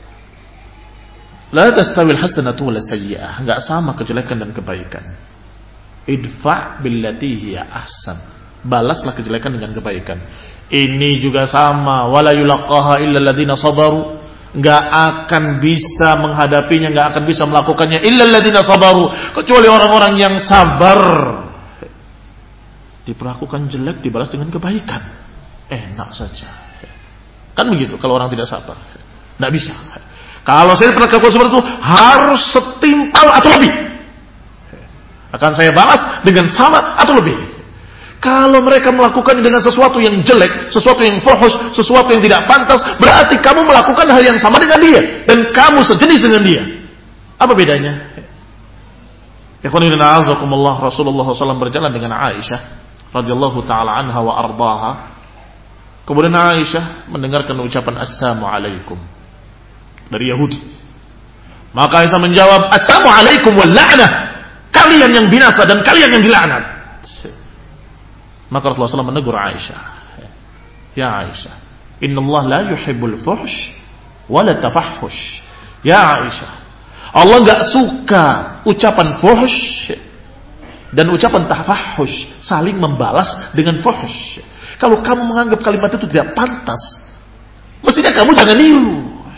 la tastawil hasanatu wal sayyi'ah, enggak sama kejelekan dan kebaikan. Idfa' billati hiya ahsan, balaslah kejelekan dengan kebaikan. Ini juga sama, wala yulaqaha illa alladziina sabaru, enggak akan bisa menghadapinya, enggak akan bisa melakukannya illa alladziina sabaru, kecuali orang-orang yang sabar. Diperlakukan jelek dibalas dengan kebaikan, enak saja. Kan begitu kalau orang tidak sabar, enggak bisa. Kalau saya pernah kelakuan seperti itu harus setimpal atau lebih, akan saya balas dengan sama atau lebih. Kalau mereka melakukannya dengan sesuatu yang jelek, sesuatu yang fuhus, sesuatu yang tidak pantas, berarti kamu melakukan hal yang sama dengan dia dan kamu sejenis dengan dia. Apa bedanya? Ikhwanina a'azakumullah, Rasulullah SAW berjalan dengan Aisyah radhiyallahu taala anha wa ardaha. Kemudian Aisyah mendengarkan ucapan assalamualaikum dari Yahudi. Maka Aisyah menjawab, assalamualaikum wal la'nah, kalian yang binasa dan kalian yang dilaknat. Maka Rasulullah SAW menegur Aisyah, ya Aisyah, innallaha la yuhibbul fuhsh wala tafahhush. Ya Aisyah, Allah enggak suka ucapan fuhsh dan ucapan tafahhush, saling membalas dengan fuhsh. Kalau kamu menganggap kalimat itu tidak pantas, mestinya kamu jangan niru.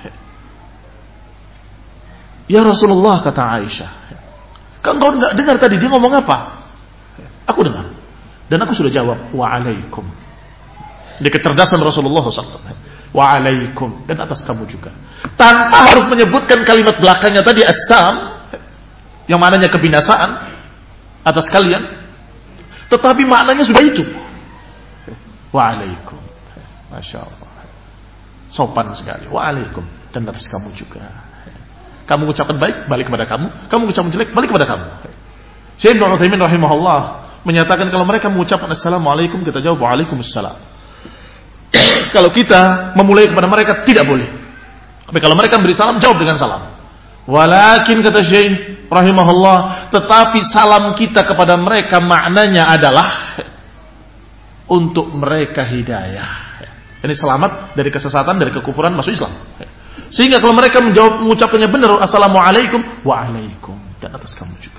Ya Rasulullah, kata Aisyah, kau enggak dengar tadi dia ngomong apa? Aku dengar. Dan aku sudah jawab, wa'alaikum. Di kecerdasan Rasulullah SAW. Wa'alaikum. Dan atas kamu juga. Tanpa harus menyebutkan kalimat belakangnya tadi, as-sam, yang maknanya kebinasaan atas kalian. Tetapi maknanya sudah itu. Wa'alaikum. Masya Allah. Sopan sekali. Wa'alaikum. Dan atas kamu juga. Kamu ucapkan baik, balik kepada kamu. Kamu ucapkan jelek, balik kepada kamu. Syekh Ibnu Utsaimin rahimahullah menyatakan kalau mereka mengucapkan assalamualaikum, kita jawab waalaikumsalam. Kalau kita memulai kepada mereka tidak boleh. Tapi kalau mereka beri salam, jawab dengan salam. Walakin, kata Syekh rahimahullah, tetapi salam kita kepada mereka maknanya adalah untuk mereka hidayah. Ini selamat dari kesesatan, dari kekufuran, masuk Islam. Sehingga kalau mereka mengucapkannya benar, assalamualaikum, waalaikum, dan atas kamu juga.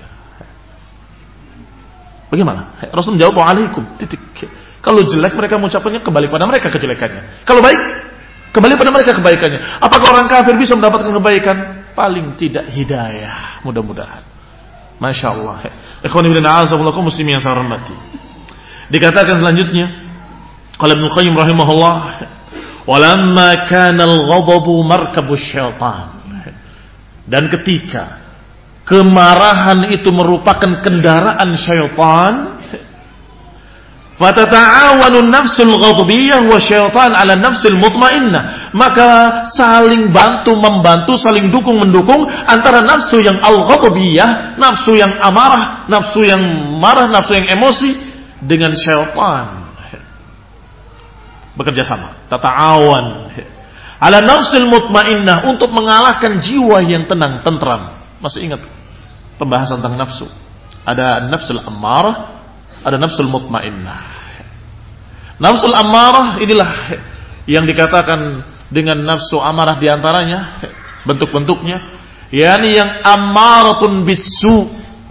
Bagaimana? Rasul menjawab waalaikum, titik. Kalau jelek mereka mengucapkannya, kembali pada mereka kejelekannya. Kalau baik, kembali pada mereka kebaikannya. Apakah orang kafir bisa mendapatkan kebaikan? Paling tidak hidayah, mudah-mudahan. Masya Allah. Ikhwan ibn a'azakumullah, muslimin yang saya hormati. Dikatakan selanjutnya, qala Ibnu Qayyim rahimahullah, walamma kana al-ghadabu markabu syaitan. Dan ketika kemarahan itu merupakan kendaraan syaitan, fatata'awanu nafsul ghadbiyah wa syaitan ala nafsul mutmainnah, maka saling bantu-membantu, saling dukung-mendukung antara nafsu yang al-ghadbiyah, nafsu yang amarah, nafsu yang marah, nafsu yang emosi, dengan syaitan. Bekerja sama, tata'awan ala nafsul mutmainnah, untuk mengalahkan jiwa yang tenang, tentram. Masih ingat pembahasan tentang nafsu? Ada nafsul ammarah, ada nafsul mutmainnah. Nafsul ammarah inilah yang dikatakan dengan nafsu amarah diantaranya bentuk-bentuknya, yakni yang ammaratun bisu.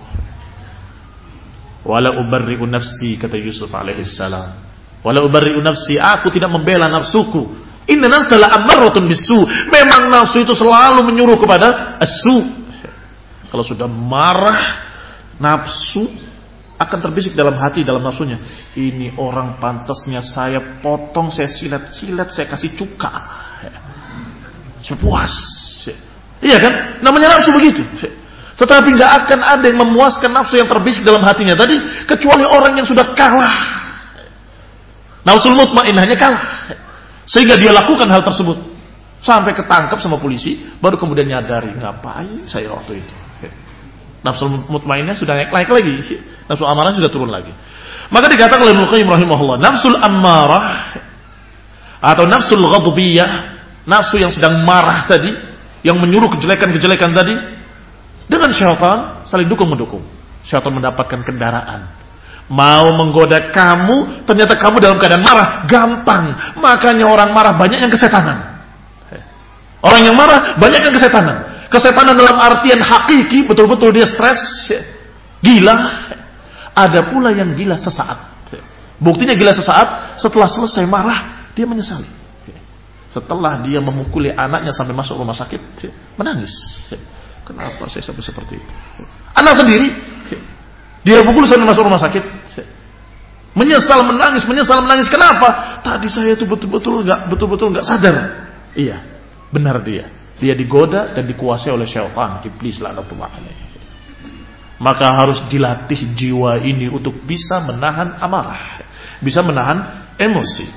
Wala ubarri'u nafsi, kata Yusuf alaihissalam. Wala ubarri'u nafsi, aku tidak membela nafsuku. Inna nafsa la ammaratun bisu. Memang nafsu itu selalu menyuruh kepada as-su. Kalau sudah marah, nafsu akan terbisik dalam hati, dalam nafsunya, ini orang pantasnya saya potong, saya silat-silat, saya kasih cuka, saya puas. Iya kan? Namanya nafsu begitu. Tetapi nggak akan ada yang memuaskan nafsu yang terbisik dalam hatinya tadi, kecuali orang yang sudah kalah. Nafsul mutmainnahnya kalah, sehingga dia lakukan hal tersebut sampai ketangkap sama polisi, baru kemudian nyadari, ngapain saya waktu itu. Nafsul mutmainnah sudah naik lagi, nafsu amarah sudah turun lagi. Maka dikatakan oleh Ibnu Qayyim rahimahullah, nafsul ammarah atau nafsul ghadbiyah, nafsu yang sedang marah tadi, yang menyuruh kejelekan-kejelekan tadi, dengan syaitan saling dukung-mendukung. Syaitan mendapatkan kendaraan, mau menggoda kamu, ternyata kamu dalam keadaan marah, gampang. Makanya orang marah banyak yang kesetanan. Orang yang marah banyak yang kesetanan. Kesetanan dalam artian hakiki, betul-betul dia stres, gila. Ada pula yang gila sesaat. Buktinya gila sesaat, setelah selesai marah, dia menyesali. Setelah dia memukuli anaknya sampai masuk rumah sakit, menangis. Kenapa saya sampai seperti itu? Anak sendiri, dia pukul sampai masuk rumah sakit. Menyesal menangis. Kenapa? Tadi saya itu betul-betul nggak sadar. Iya, benar dia. Dia digoda dan dikuasai oleh syaitan, iblis laknatullah alaihi. Maka harus dilatih jiwa ini untuk bisa menahan amarah, bisa menahan emosi.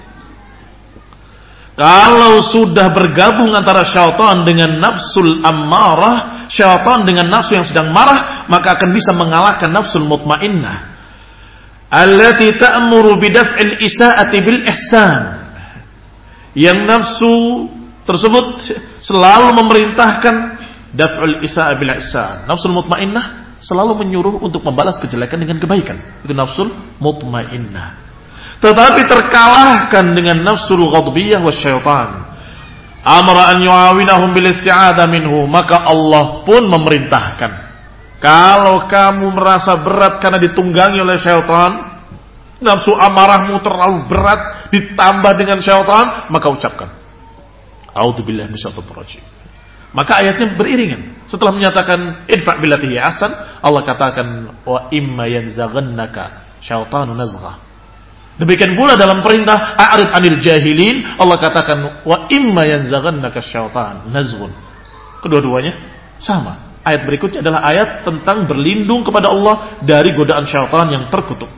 Kalau sudah bergabung antara syaitan dengan nafsul ammarah, syaitan dengan nafsu yang sedang marah, maka akan bisa mengalahkan nafsul mutmainnah allati ta'muru bidaf'il isaati bil ihsan. Yang nafsu tersebut selalu memerintahkan daf'ul isa'a bil ihsan. Nafsul mutmainnah selalu menyuruh untuk membalas kejelekan dengan kebaikan. Itu nafsul mutmainnah. Tetapi terkalahkan dengan nafsul ghadbiyah wasyaitan. Amara an yu'awinahum bil isti'adha minhu. Maka Allah pun memerintahkan, kalau kamu merasa berat karena ditunggangi oleh syaitan, nafsu amarahmu terlalu berat ditambah dengan syaitan, maka ucapkan a'udzubillahi minasyaitonir rajim. Maka ayatnya beriringan. Setelah menyatakan idfa' billati hiya ahsan, Allah katakan wa imma yanzaghannaka syaitanu nazghah. Demikian pula dalam perintah a'rid 'anil jahilin, Allah katakan wa imma yanzaghannaka syaitan nazghun. Kedua-duanya sama. Ayat berikutnya adalah ayat tentang berlindung kepada Allah dari godaan syaitan yang terkutuk.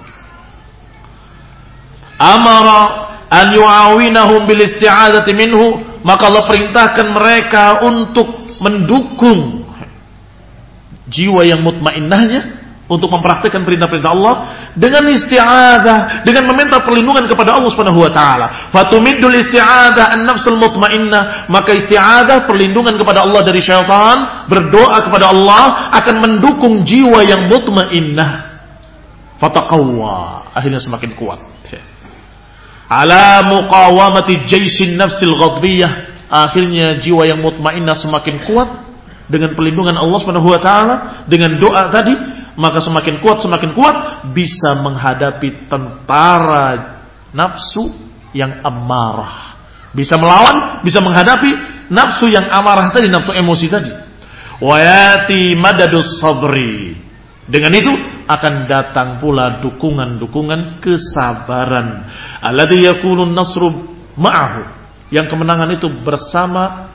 Amara an yu'awinahum bil isti'adzati minhu, maka Allah perintahkan mereka untuk mendukung jiwa yang mutmainnahnya untuk mempraktikkan perintah-perintah Allah dengan isti'adzah, dengan meminta perlindungan kepada Allah Subhanahu wa taala. Fatumiddul isti'adzah an-nafsul mutmainnah, maka isti'adzah perlindungan kepada Allah dari syaitan, berdoa kepada Allah akan mendukung jiwa yang mutmainnah. Fataqawwa, akhirnya semakin kuat. Ala muqawamati jaisin nafsil ghadbiyah, akhirnya jiwa yang mutmainnah semakin kuat dengan perlindungan Allah Subhanahu wa taala, dengan doa tadi, maka semakin kuat bisa menghadapi tentara nafsu yang amarah. Bisa melawan, bisa menghadapi nafsu yang amarah tadi, nafsu emosi tadi. Wa yati madadus sabri. Dengan itu akan datang pula dukungan-dukungan kesabaran. Alladzi yakunu an-nasru ma'ahu. Yang kemenangan itu bersama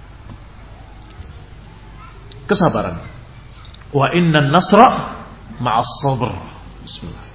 kesabaran. Wa innan nasra ma'as sabr. Bismillah.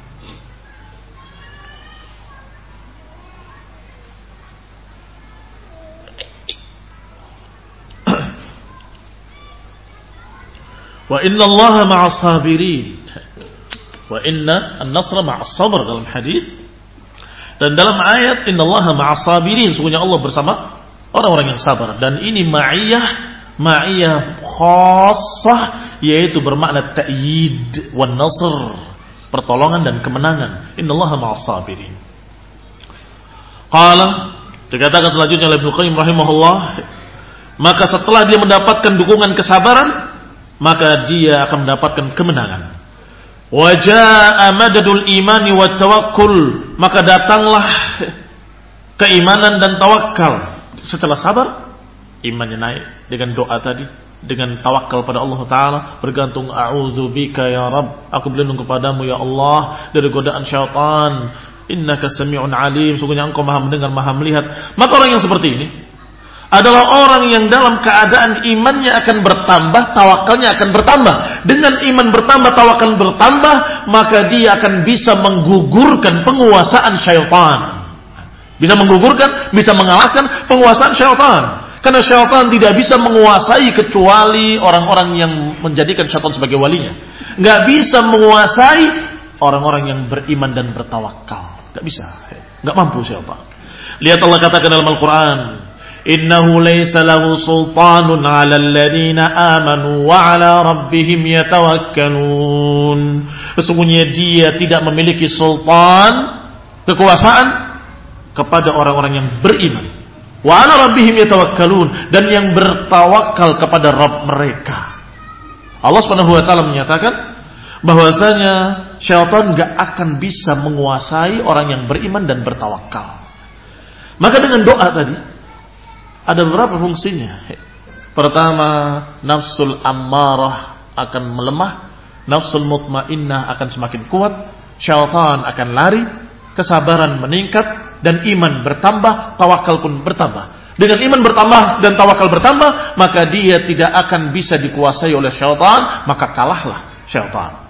Wa inna Allaha ma'as sabirin. Wa inna an-nasra ma'as sabr dalam hadis. Dan dalam ayat inna Allaha ma'as sabirin, sesungguhnya Allah bersama orang-orang yang sabar. Dan ini ma'iyah khassah, yaitu bermakna ta'yid wan nasr, pertolongan dan kemenangan. Innallaha ma'as sabirin. Qala, dikatakan selanjutnya oleh Ibnu Qayyim rahimahullah, maka setelah dia mendapatkan dukungan kesabaran, maka dia akan mendapatkan kemenangan. Wa jaa'a madadul imani wat tawakkul, maka datanglah keimanan dan tawakal. Setelah sabar, imannya naik dengan doa tadi, dengan tawakal pada Allah Ta'ala, bergantung a'udzubika ya Rabb, aku berlindung kepadamu ya Allah dari godaan syaitan, innaka sami'un alim, sungguhnya engkau maha mendengar maha melihat. Maka orang yang seperti ini adalah orang yang dalam keadaan imannya akan bertambah, tawakalnya akan bertambah. Dengan iman bertambah, tawakal bertambah, maka dia akan bisa menggugurkan penguasaan syaitan. Bisa menggugurkan, bisa mengalahkan penguasaan syaitan. Karena syaitan tidak bisa menguasai kecuali orang-orang yang menjadikan syaitan sebagai walinya. Nggak bisa menguasai orang-orang yang beriman dan bertawakal. Nggak bisa. Nggak mampu syaitan. Lihat Allah katakan dalam Al-Quran, Innahu laysa lahu sultanun 'alal ladzina amanu wa 'ala rabbihim yatawakkalun. Sesungguhnya dia tidak memiliki sultan, kekuasaan kepada orang-orang yang beriman. Wa 'ala rabbihim yatawakkalun, dan yang bertawakal kepada Rabb mereka. Allah Subhanahu wa taala menyatakan bahwasanya syaitan enggak akan bisa menguasai orang yang beriman dan bertawakal. Maka dengan doa tadi ada beberapa fungsinya. Pertama, nafsul ammarah akan melemah, nafsul mutmainnah akan semakin kuat, syaitan akan lari, kesabaran meningkat, dan iman bertambah, tawakal pun bertambah. Dengan iman bertambah dan tawakal bertambah, maka dia tidak akan bisa dikuasai oleh syaitan, maka kalahlah syaitan.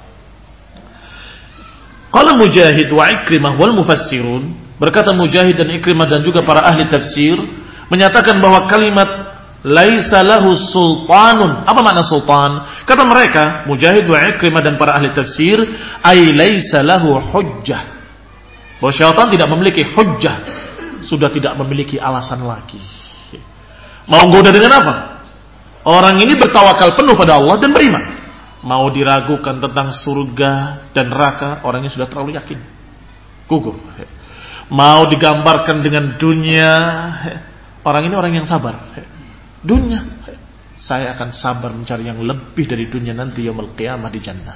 Qala Mujahid wa Ikrimah wal mufassirun, berkata Mujahid dan Ikrimah dan juga para ahli tafsir menyatakan bahwa kalimat laisa lahu sultanun, apa makna sultan? Kata mereka Mujahid wa Ikrimah dan para ahli tafsir, ai laisa lahu hujjah, bahwa syaitan tidak memiliki hujjah, sudah tidak memiliki alasan lagi. Mau goda dengan apa? Orang ini bertawakal penuh pada Allah dan beriman. Mau diragukan tentang surga dan neraka, orangnya sudah terlalu yakin, gugur. Mau digambarkan dengan dunia, orang ini orang yang sabar. Dunia, saya akan sabar mencari yang lebih dari dunia nanti yaumul qiyamah di jannah.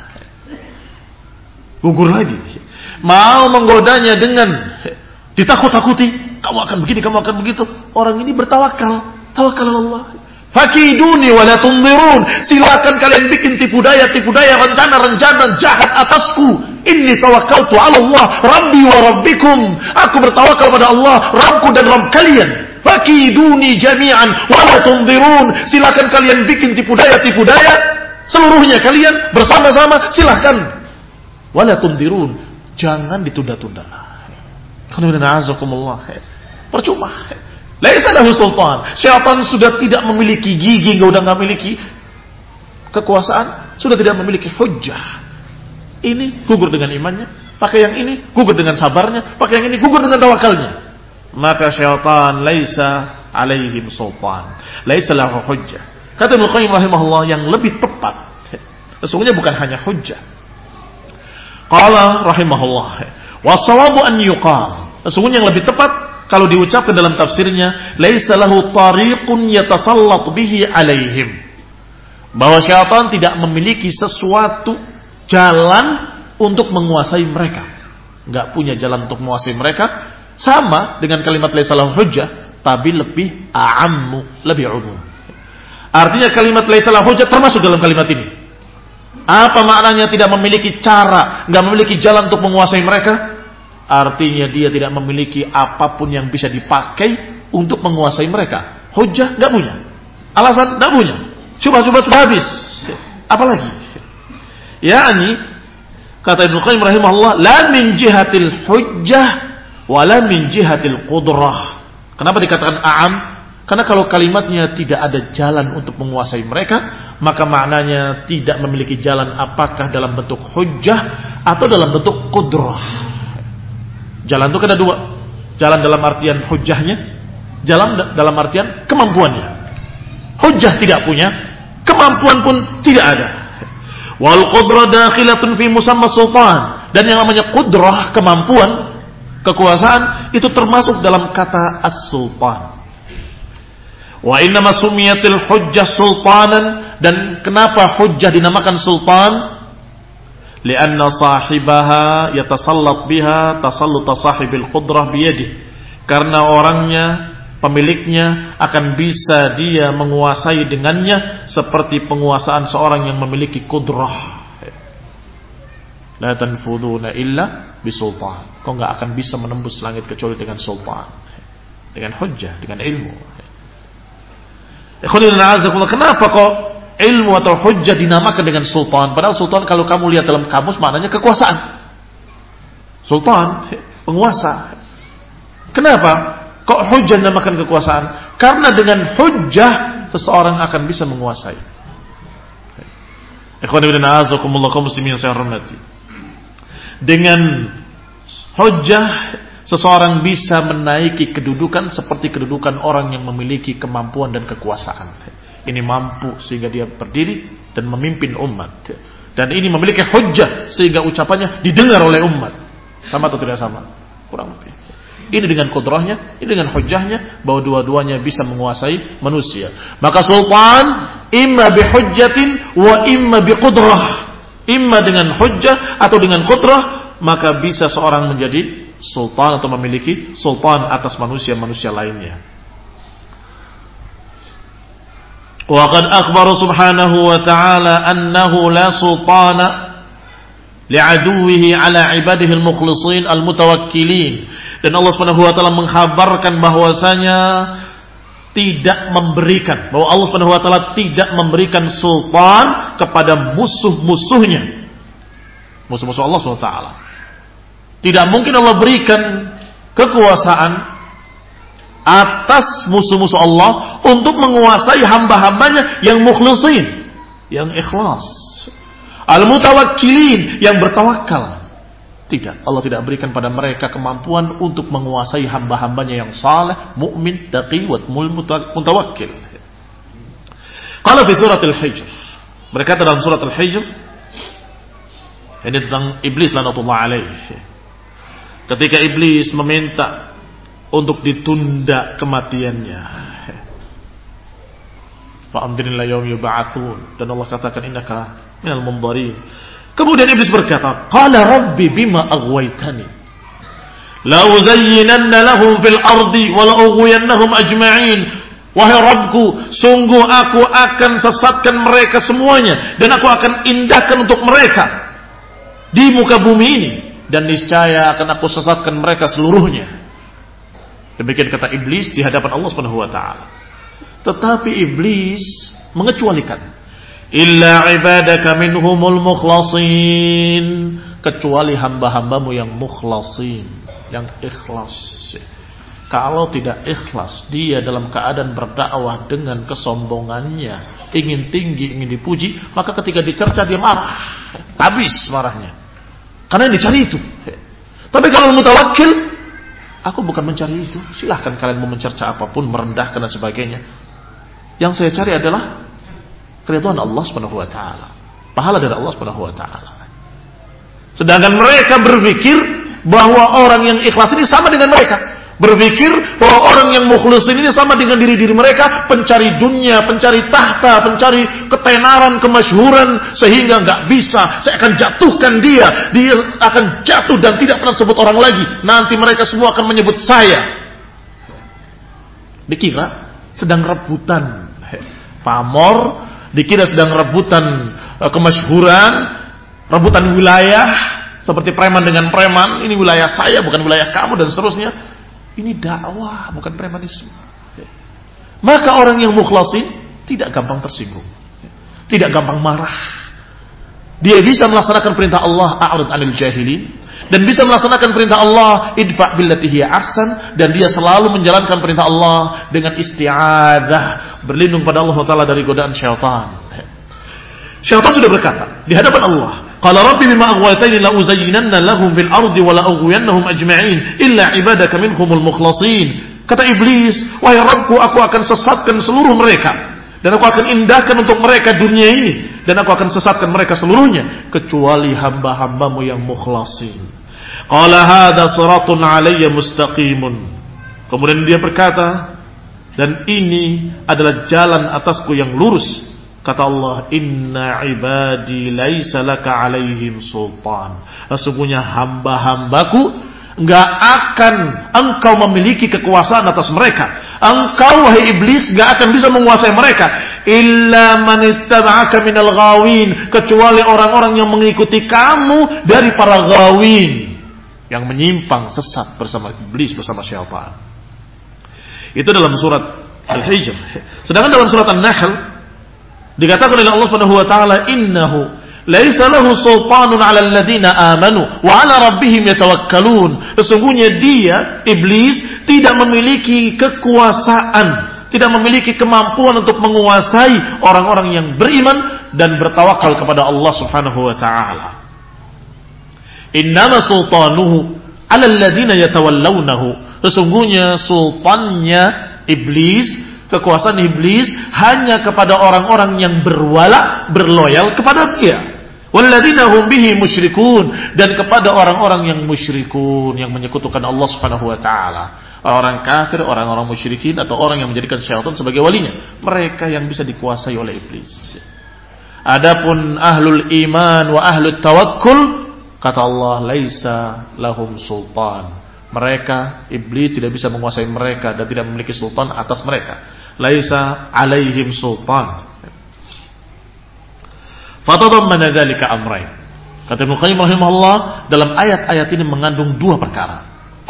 Gugur lagi. Mau menggodanya dengan ditakut-takuti, kamu akan begini, kamu akan begitu. Orang ini bertawakal, tawakal Allah. Fakiduni wa la tunzirun, silakan kalian bikin tipu daya, rencana jahat atasku. Inni tawakkaltu 'ala Allah, Rabbi wa Rabbikum. Aku bertawakal pada Allah, Rabbku dan Rabb kalian. Fakiduni jami'an wa la tunzirun, silakan kalian bikin tipu daya seluruhnya kalian bersama-sama, silakan. Wa la tunzirun, jangan ditunda-tunda. Percuma. Laisa lahu sultan. Syaitan sudah tidak memiliki gigi, udah enggak memiliki kekuasaan, sudah tidak memiliki hujjah. Ini gugur dengan imannya, pakai yang ini gugur dengan sabarnya, pakai yang ini gugur dengan tawakalnya. Maka syaitan laisa alaihim sultan, laisa lahu hujjah. Kata Ibnu Qayyim rahimahullah, yang lebih tepat sesungguhnya bukan hanya hujjah. Qala rahimahullah, was-shawabu an yuqal, sesungguhnya yang lebih tepat kalau diucapkan dalam tafsirnya, laisa lahu tariqun yatasallat bihi alaihim, bahwa syaitan tidak memiliki sesuatu jalan untuk menguasai mereka, enggak punya jalan untuk menguasai mereka. Sama dengan kalimat laisa lahu hujjah, tapi lebih a'ammu, lebih umum. Artinya kalimat laisa lahu hujjah termasuk dalam kalimat ini. Apa maknanya tidak memiliki cara, enggak memiliki jalan untuk menguasai mereka? Artinya dia tidak memiliki apapun yang bisa dipakai untuk menguasai mereka. Hujjah enggak punya, alasan enggak punya, syubhat-syubhat sudah habis. Apalagi? Yani kata Ibnu Qayyim rahimahullah, la min jihatil hujjah wala min jihatil qudrah. Kenapa dikatakan a'am? Karena kalau kalimatnya tidak ada jalan untuk menguasai mereka, maka maknanya tidak memiliki jalan, apakah dalam bentuk hujjah atau dalam bentuk qudrah. Jalan itu ada dua. Jalan dalam artian hujjahnya, jalan dalam artian kemampuannya. Hujjah tidak punya, kemampuan pun tidak ada. Wal qudrah dakhilatun fi musamma sultan, dan yang namanya qudrah, kemampuan, kekuasaan, itu termasuk dalam kata as-sultan. Wa innama sumiyatil hujjah sultanan, dan kenapa hujjah dinamakan sultan? Lianna sahibaha yatasallat biha tasalluta sahibil qudrah biyadih, karena orangnya, pemiliknya akan bisa dia menguasai dengannya seperti penguasaan seorang yang memiliki qudrah. La tanfuduna illa bisultan, kau enggak akan bisa menembus langit kecuali dengan sultan, dengan hujjah, dengan ilmu. Kenapa kok ilmu atau hujjah dinamakan dengan sultan? Padahal sultan kalau kamu lihat dalam kamus maknanya kekuasaan. Sultan, penguasa. Kenapa kok hujjah dinamakan kekuasaan? Karena dengan hujjah seseorang akan bisa menguasai. Ikhwan fillah na'azakumullah kaum muslimin yang saya hormati. Dengan hujjah seseorang bisa menaiki kedudukan seperti kedudukan orang yang memiliki kemampuan dan kekuasaan. Ini mampu sehingga dia berdiri dan memimpin umat. Dan ini memiliki hujjah sehingga ucapannya didengar oleh umat. Sama atau tidak sama? Kurang lebih. Ini dengan kudrahnya, ini dengan hujjahnya, bahwa dua-duanya bisa menguasai manusia. Maka sultan imma bihujjatin wa imma biqudrah. Imma dengan hujjah atau dengan qudrah, maka bisa seorang menjadi sultan atau memiliki sultan atas manusia-manusia lainnya. Wa qad akhbara subhanahu wa ta'ala annahu la sultana li'aduwihi ala ibadihi al-mukhlisin al-mutawakkilin. Dan Allah Subhanahu wa taala mengkhabarkan bahwasanya bahwa Allah Subhanahu wa taala tidak memberikan sultan kepada musuh-musuhnya. Musuh-musuh Allah Subhanahu wa taala. Tidak mungkin Allah berikan kekuasaan atas musuh-musuh Allah untuk menguasai hamba-hambanya yang mukhlisin, yang ikhlas, al-mutawakkilin, yang bertawakal. Tidak, Allah tidak berikan pada mereka kemampuan untuk menguasai hamba-hambanya yang saleh, mukmin, taqi, wa mutawakkil. Qala fi surat Al-Hijr, berkata dalam surat Al-Hijr, ini tentang iblis laknatullah alaihi. Ketika iblis meminta untuk ditunda kematiannya, fa'amdirin la yawmi yub'atsun, dan Allah katakan innaka minal mundharin. Kemudian iblis berkata, qala rabbi bima aghwaytani la uzayyinanna lahum fil ardi wa la ughwiyannahum ajma'in. Wahai Rabbku, sungguh aku akan sesatkan mereka semuanya dan aku akan indahkan untuk mereka di muka bumi ini, dan niscaya akan aku sesatkan mereka seluruhnya. Demikian kata iblis di hadapan Allah Subhanahu wa taala. Tetapi iblis mengecualikan, illa ibadaka minhumul mukhlasin, kecuali hamba-hambamu yang mukhlasin, yang ikhlas. Kalau tidak ikhlas, dia dalam keadaan berdakwah dengan kesombongannya, ingin tinggi, ingin dipuji, maka ketika dicerca dia marah, habis marahnya, karena yang dicari itu. Tapi kalau mutawakkil, aku bukan mencari itu, silahkan kalian mau mencerca apapun, merendahkan dan sebagainya. Yang saya cari adalah keridhaan Allah Subhanahu wa taala, pahala dari Allah Subhanahu wa taala. Sedangkan mereka berpikir bahwa orang yang ikhlas ini sama dengan mereka, berpikir bahwa orang yang mukhlis ini sama dengan diri-diri mereka, pencari dunia, pencari tahta, pencari ketenaran, kemasyhuran, sehingga enggak bisa, saya akan jatuhkan dia akan jatuh dan tidak pernah sebut orang lagi, nanti mereka semua akan menyebut saya. Dikira sedang rebutan pamor, dikira sedang rebutan kemasyhuran, rebutan wilayah, seperti preman dengan preman, ini wilayah saya bukan wilayah kamu, dan seterusnya. Ini dakwah, bukan premanisme. Maka orang yang mukhlasin tidak gampang tersinggung, tidak gampang marah. Dia bisa melaksanakan perintah Allah, a'rid 'anil jahilin, dan bisa melaksanakan perintah Allah, idfa' billati hiya ahsan, dan dia selalu menjalankan perintah Allah dengan isti'adzah, berlindung pada Allah Taala dari godaan syaitan. Syaitan sudah berkata di hadapan Allah, qala rabbi bima aghwaytani la uzayyinanna lahum fil ardi wa la ughwiyannahum ajma'in illa ibadaka minhumul mukhlasin. Kata iblis, wahai Rabbku, aku akan sesatkan seluruh mereka, dan aku akan indahkan untuk mereka dunia ini, dan aku akan sesatkan mereka seluruhnya kecuali hamba-hambamu yang mukhlasin. Qala hadza siratun 'alayya mustaqimun. Kemudian dia berkata, dan ini adalah jalan atasku yang lurus. Kata Allah, inna ibadi laisa laka 'alaihim sultan. Sesungguhnya hamba-hambaku enggak akan engkau memiliki kekuasaan atas mereka. Engkau, wahai iblis, enggak akan bisa menguasai mereka. Illa man ittaba'aka minal ghawin, kecuali orang-orang yang mengikuti kamu dari para ghawin, yang menyimpang sesat bersama iblis, bersama syaitan. Itu dalam surat Al-Hijr. Sedangkan dalam surat An-Nahl dikatakan oleh Allah Subhanahu wa taala, innahu laisa lahu sultanun 'alal ladzina amanu wa 'ala rabbihim yatawakkalun. Sesungguhnya dia, iblis, tidak memiliki kekuasaan, tidak memiliki kemampuan untuk menguasai orang-orang yang beriman dan bertawakal kepada Allah Subhanahu wa taala. Innama sultanuhu 'alal ladzina yatawallawnahu. Sesungguhnya sultannya iblis, kekuasaan iblis hanya kepada orang-orang yang berloyal kepada dia. Walladzina hum bihi musyrikun, dan kepada orang-orang yang musyrikun, yang menyekutukan Allah Subhanahu wa taala. Orang kafir, orang-orang musyrikin, atau orang yang menjadikan syaitan sebagai walinya, mereka yang bisa dikuasai oleh iblis. Adapun ahlul iman wa ahlul tawakkul, kata Allah, laisa lahum sultan. Mereka, iblis tidak bisa menguasai mereka dan tidak memiliki sultan atas mereka. Laisa alaihim sultan. Fatadammana dzalika amrayn. Kata Ibnu Qayyim rahimahullah, dalam ayat-ayat ini mengandung dua perkara.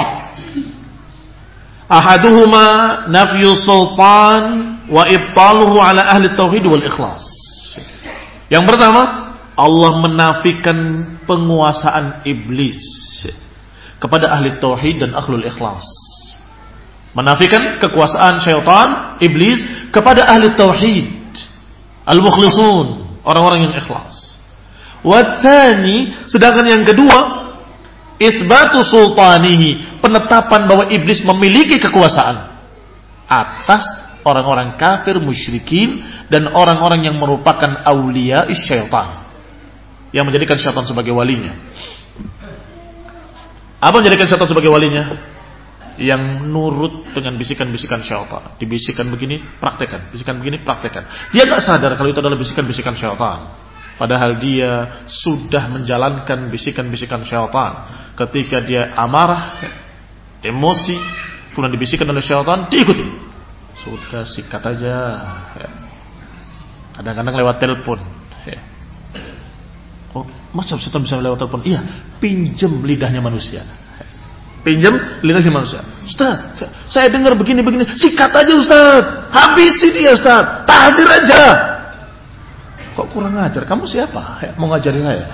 Ahaduhuma nafyu sultan wa ibtaluhu ala ahli tauhid wal ikhlas. Yang pertama, Allah menafikan penguasaan iblis kepada ahli tauhid dan ahlul ikhlas. Menafikan kekuasaan syaitan, iblis, kepada ahli tauhid, al-mukhlisun, orang-orang yang ikhlas. Watsani, sedangkan yang kedua, itsbatu sultanihi, penetapan bahwa iblis memiliki kekuasaan atas orang-orang kafir, musyrikin, dan orang-orang yang merupakan aulia syaitan, yang menjadikan syaitan sebagai walinya. Apa menjadikan syaitan sebagai walinya? Yang nurut dengan bisikan-bisikan syaitan. Dibisikkan begini, praktekan. Bisikan begini, praktekan. Dia gak sadar kalau itu adalah bisikan-bisikan syaitan. Padahal dia sudah menjalankan bisikan-bisikan syaitan. Ketika dia amarah, emosi, kemudian dibisikkan oleh syaitan, diikuti. Sudah, sikat aja. Kadang-kadang lewat telepon. Oh, masa syaitan bisa lewat telepon? Iya, pinjam lidahnya manusia. Pinjam lidahnya manusia. Ustaz, saya dengar begini-begini. Sikat aja Ustaz. Habisi dia Ustaz. Tahdir aja. Kok kurang ajar? Kamu siapa? Mau ngajarin saya?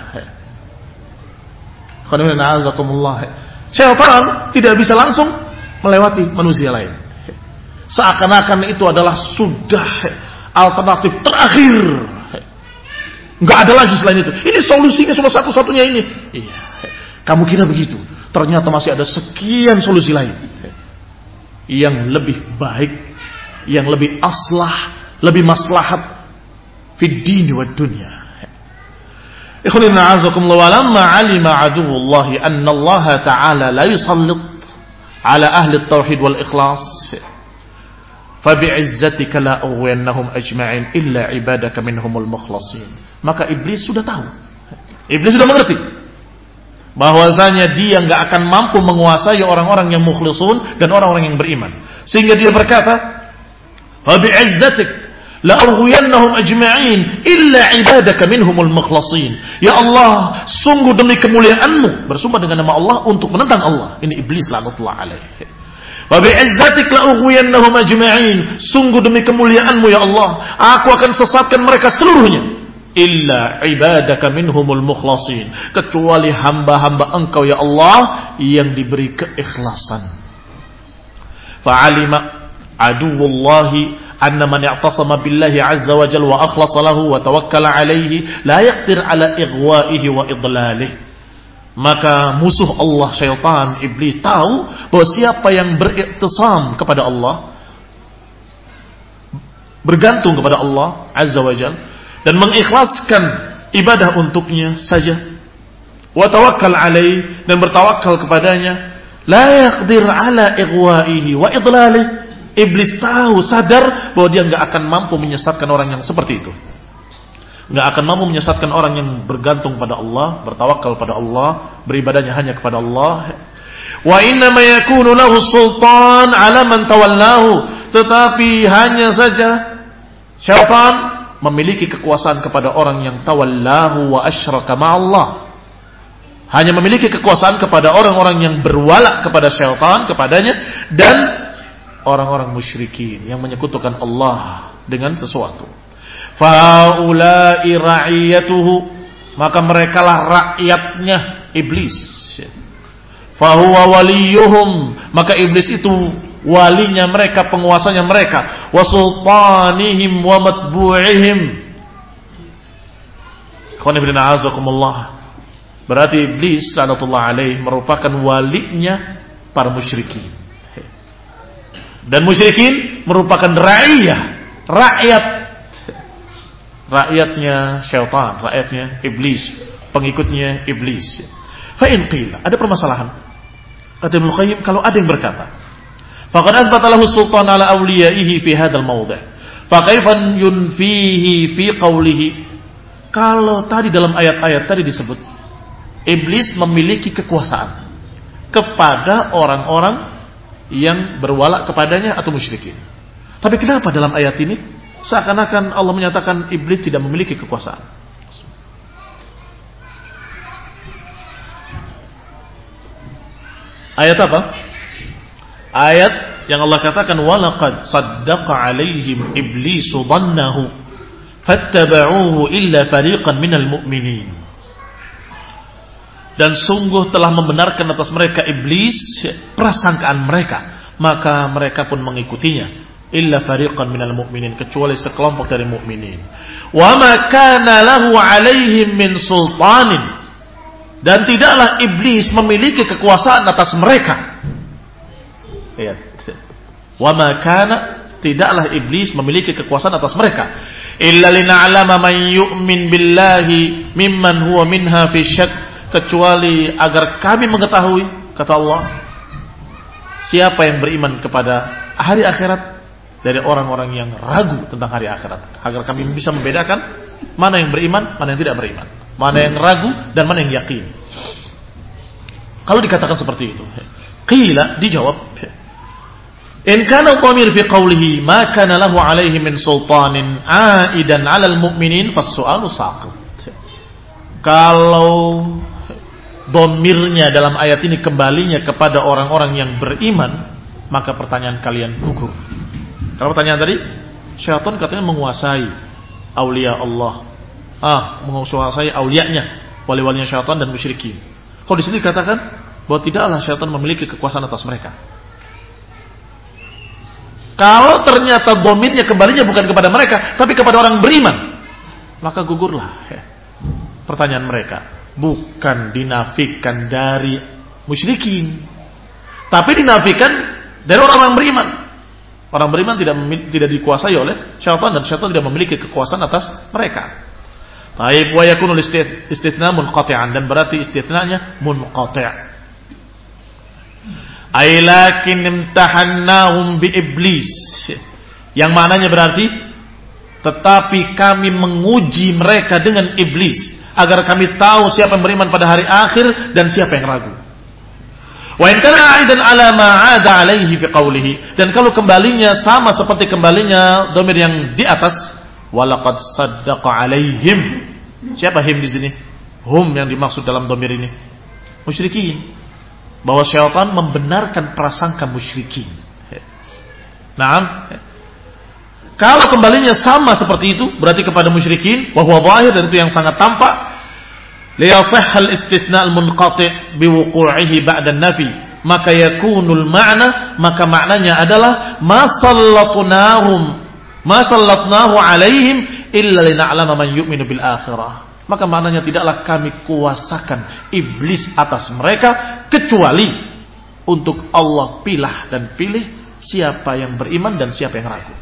Syaitan tidak bisa langsung melewati manusia lain. Seakan-akan itu adalah sudah alternatif terakhir. Nggak ada lagi selain itu. Ini solusinya cuma satu-satunya ini. Iya. Kamu kira begitu? Ternyata masih ada sekian solusi lain yang lebih baik, yang lebih aslah, lebih maslahat fid din wad dunya. Ikhwanina a'azakumullah, wa lamma 'alima 'aduwwullahi anna Allah ta'ala la yusallit 'ala ahli at-tauhid wal ikhlas fa bi'izzatika la ughwiyannahum ajma'in illa 'ibadaka minhumul mukhlasin. Maka iblis sudah tahu. Iblis sudah mengerti bahwasanya dia enggak akan mampu menguasai orang-orang yang mukhlisun dan orang-orang yang beriman. Sehingga dia berkata, "Wa bi'izzatik la ughwiyannahum ajma'in illa 'ibadaka minhumul mukhlasin." Ya Allah, sungguh demi kemuliaan-Mu, bersumpah dengan nama Allah untuk menentang Allah. Ini iblis laknatullah alaihi. Wa bi'izzatik la ughwiyannahum ajma'in, sungguh demi kemuliaan-Mu ya Allah, aku akan sesatkan mereka seluruhnya. Illa ibadaka minhumul mukhlasin, kecuali hamba-hamba Engkau ya Allah yang diberi keikhlasan. Fa'alima aduwullahi anna man i'tasama billahi azza wa jalla wa akhlasa lahu wa tawakkala alaihi la yaqdir ala ighwa'ihi wa idlalihi. Maka musuh Allah syaitan iblis tahu bahwa siapa yang beriktisam kepada Allah, bergantung kepada Allah azza wa jalla, dan mengikhlaskan ibadah untuknya saja, wa tawakkal alaih, dan bertawakal kepadanya, la yaqdir ala ighwa'ihi wa idlalih. Iblis tahu, sadar bahwa dia enggak akan mampu menyesatkan orang yang seperti itu. Enggak akan mampu menyesatkan orang yang bergantung pada Allah, bertawakal pada Allah, beribadahnya hanya kepada Allah. Wa inna ma yakunu lahu sultan ala man tawallahu, tetapi hanya saja syaitan memiliki kekuasaan kepada orang yang tawallahu wa asyraka ma'allah. Hanya memiliki kekuasaan kepada orang-orang yang berwala kepada syaitan, kepadanya, dan orang-orang musyrikin yang menyekutukan Allah dengan sesuatu. Fa'ulai ra'iyatuhu, maka merekalah rakyatnya iblis. Fahuwa waliyuhum, maka iblis itu walinya mereka, penguasanya mereka, wa sultanihim wa matbu'ihim. Ikhwan ibn a'azakumullah, Berarti iblis laknatullah alaih merupakan walinya para musyrikin. Dan musyrikin merupakan rakyatnya syaitan, rakyatnya iblis, pengikutnya iblis. Fa in qila, ada permasalahan. Kata Ibnu Qayyim, kalau ada yang berkata, faqad athbata lahu sultan ala awliyaihi fi hadzal mawdi'. Fa kaifan yunfihi fi qawlihi? Kalau tadi dalam ayat-ayat tadi disebut iblis memiliki kekuasaan kepada orang-orang yang berwala kepadanya atau musyrikin. Tapi kenapa dalam ayat ini seakan-akan Allah menyatakan iblis tidak memiliki kekuasaan? Ayat apa? Ayat yang Allah katakan walaqad saddaqa alaihim iblisu dhannahu fattaba'uhu illa fariqan minal mu'minin. Dan sungguh telah membenarkan atas mereka iblis prasangkaan mereka, maka mereka pun mengikutinya. Illa fariqan minal mu'minin, kecuali sekelompok dari mukminin. Wa ma kana lahu 'alaihim min sultanin, dan tidaklah iblis memiliki kekuasaan atas mereka. Lihat. Wa ma kana, tidaklah iblis memiliki kekuasaan atas mereka. Illa lina'lama man yu'min billahi mimman huwa minha fi syak, kecuali agar kami mengetahui, kata Allah, siapa yang beriman kepada hari akhirat dari orang-orang yang ragu tentang hari akhirat, agar kami bisa membedakan mana yang beriman, mana yang tidak beriman, mana yang ragu dan mana yang yakin. Kalau dikatakan seperti itu, qila, dijawab, in kana dhamir fi qawlihi ma kana lahu alaihi min sultanin aidan 'alal mu'minin fas-su'alu saqit. Kalau dhamirnya dalam ayat ini kembalinya kepada orang-orang yang beriman, maka pertanyaan kalian gugur. Kalau pertanyaan tadi, syaitan katanya menguasai aulia Allah, menguasai aulianya, wali-walinya syaitan dan musyrikin. Kalau di sini dikatakan bahwa tidaklah syaitan memiliki kekuasaan atas mereka. Kalau ternyata dhamirnya kembalinya bukan kepada mereka, tapi kepada orang beriman, maka gugurlah pertanyaan mereka. Bukan dinafikan dari musyrikin, tapi dinafikan dari orang-orang beriman. Orang beriman tidak dikuasai oleh syaitan, dan syaitan tidak memiliki kekuasaan atas mereka. Taib wa yakunul istithna munqati'an, dan berarti istithnanya munqati'. Ay lakin imtahannahum bi iblis, yang maknanya berarti tetapi kami menguji mereka dengan iblis, agar kami tahu siapa yang beriman pada hari akhir dan siapa yang ragu. Wa in kana aidan ala ma 'ada alaihi fi qawlihi, dan kalau kembalinya sama seperti kembalinya dhamir yang di atas, walaqad saddaqa alaihim. Siapa him di sini? Hum yang dimaksud dalam dhamir ini musyrikin. Bahwa syaitan membenarkan prasangka musyrikin. Naam. Kalau kembalinya sama seperti itu, berarti kepada musyrikin, bahwa zahir, dan itu yang sangat tampak. Liyasihha al-istithna' al-munqati' biwuqu'ihi ba'da an-nafi, maka yakunul ma'na, maka maknanya adalah ma sallatnahu 'alaihim illa lina'lama man yu'minu bil akhirah. Maka maknanya tidaklah kami kuasakan iblis atas mereka, kecuali untuk Allah pilah dan pilih siapa yang beriman dan siapa yang ragu.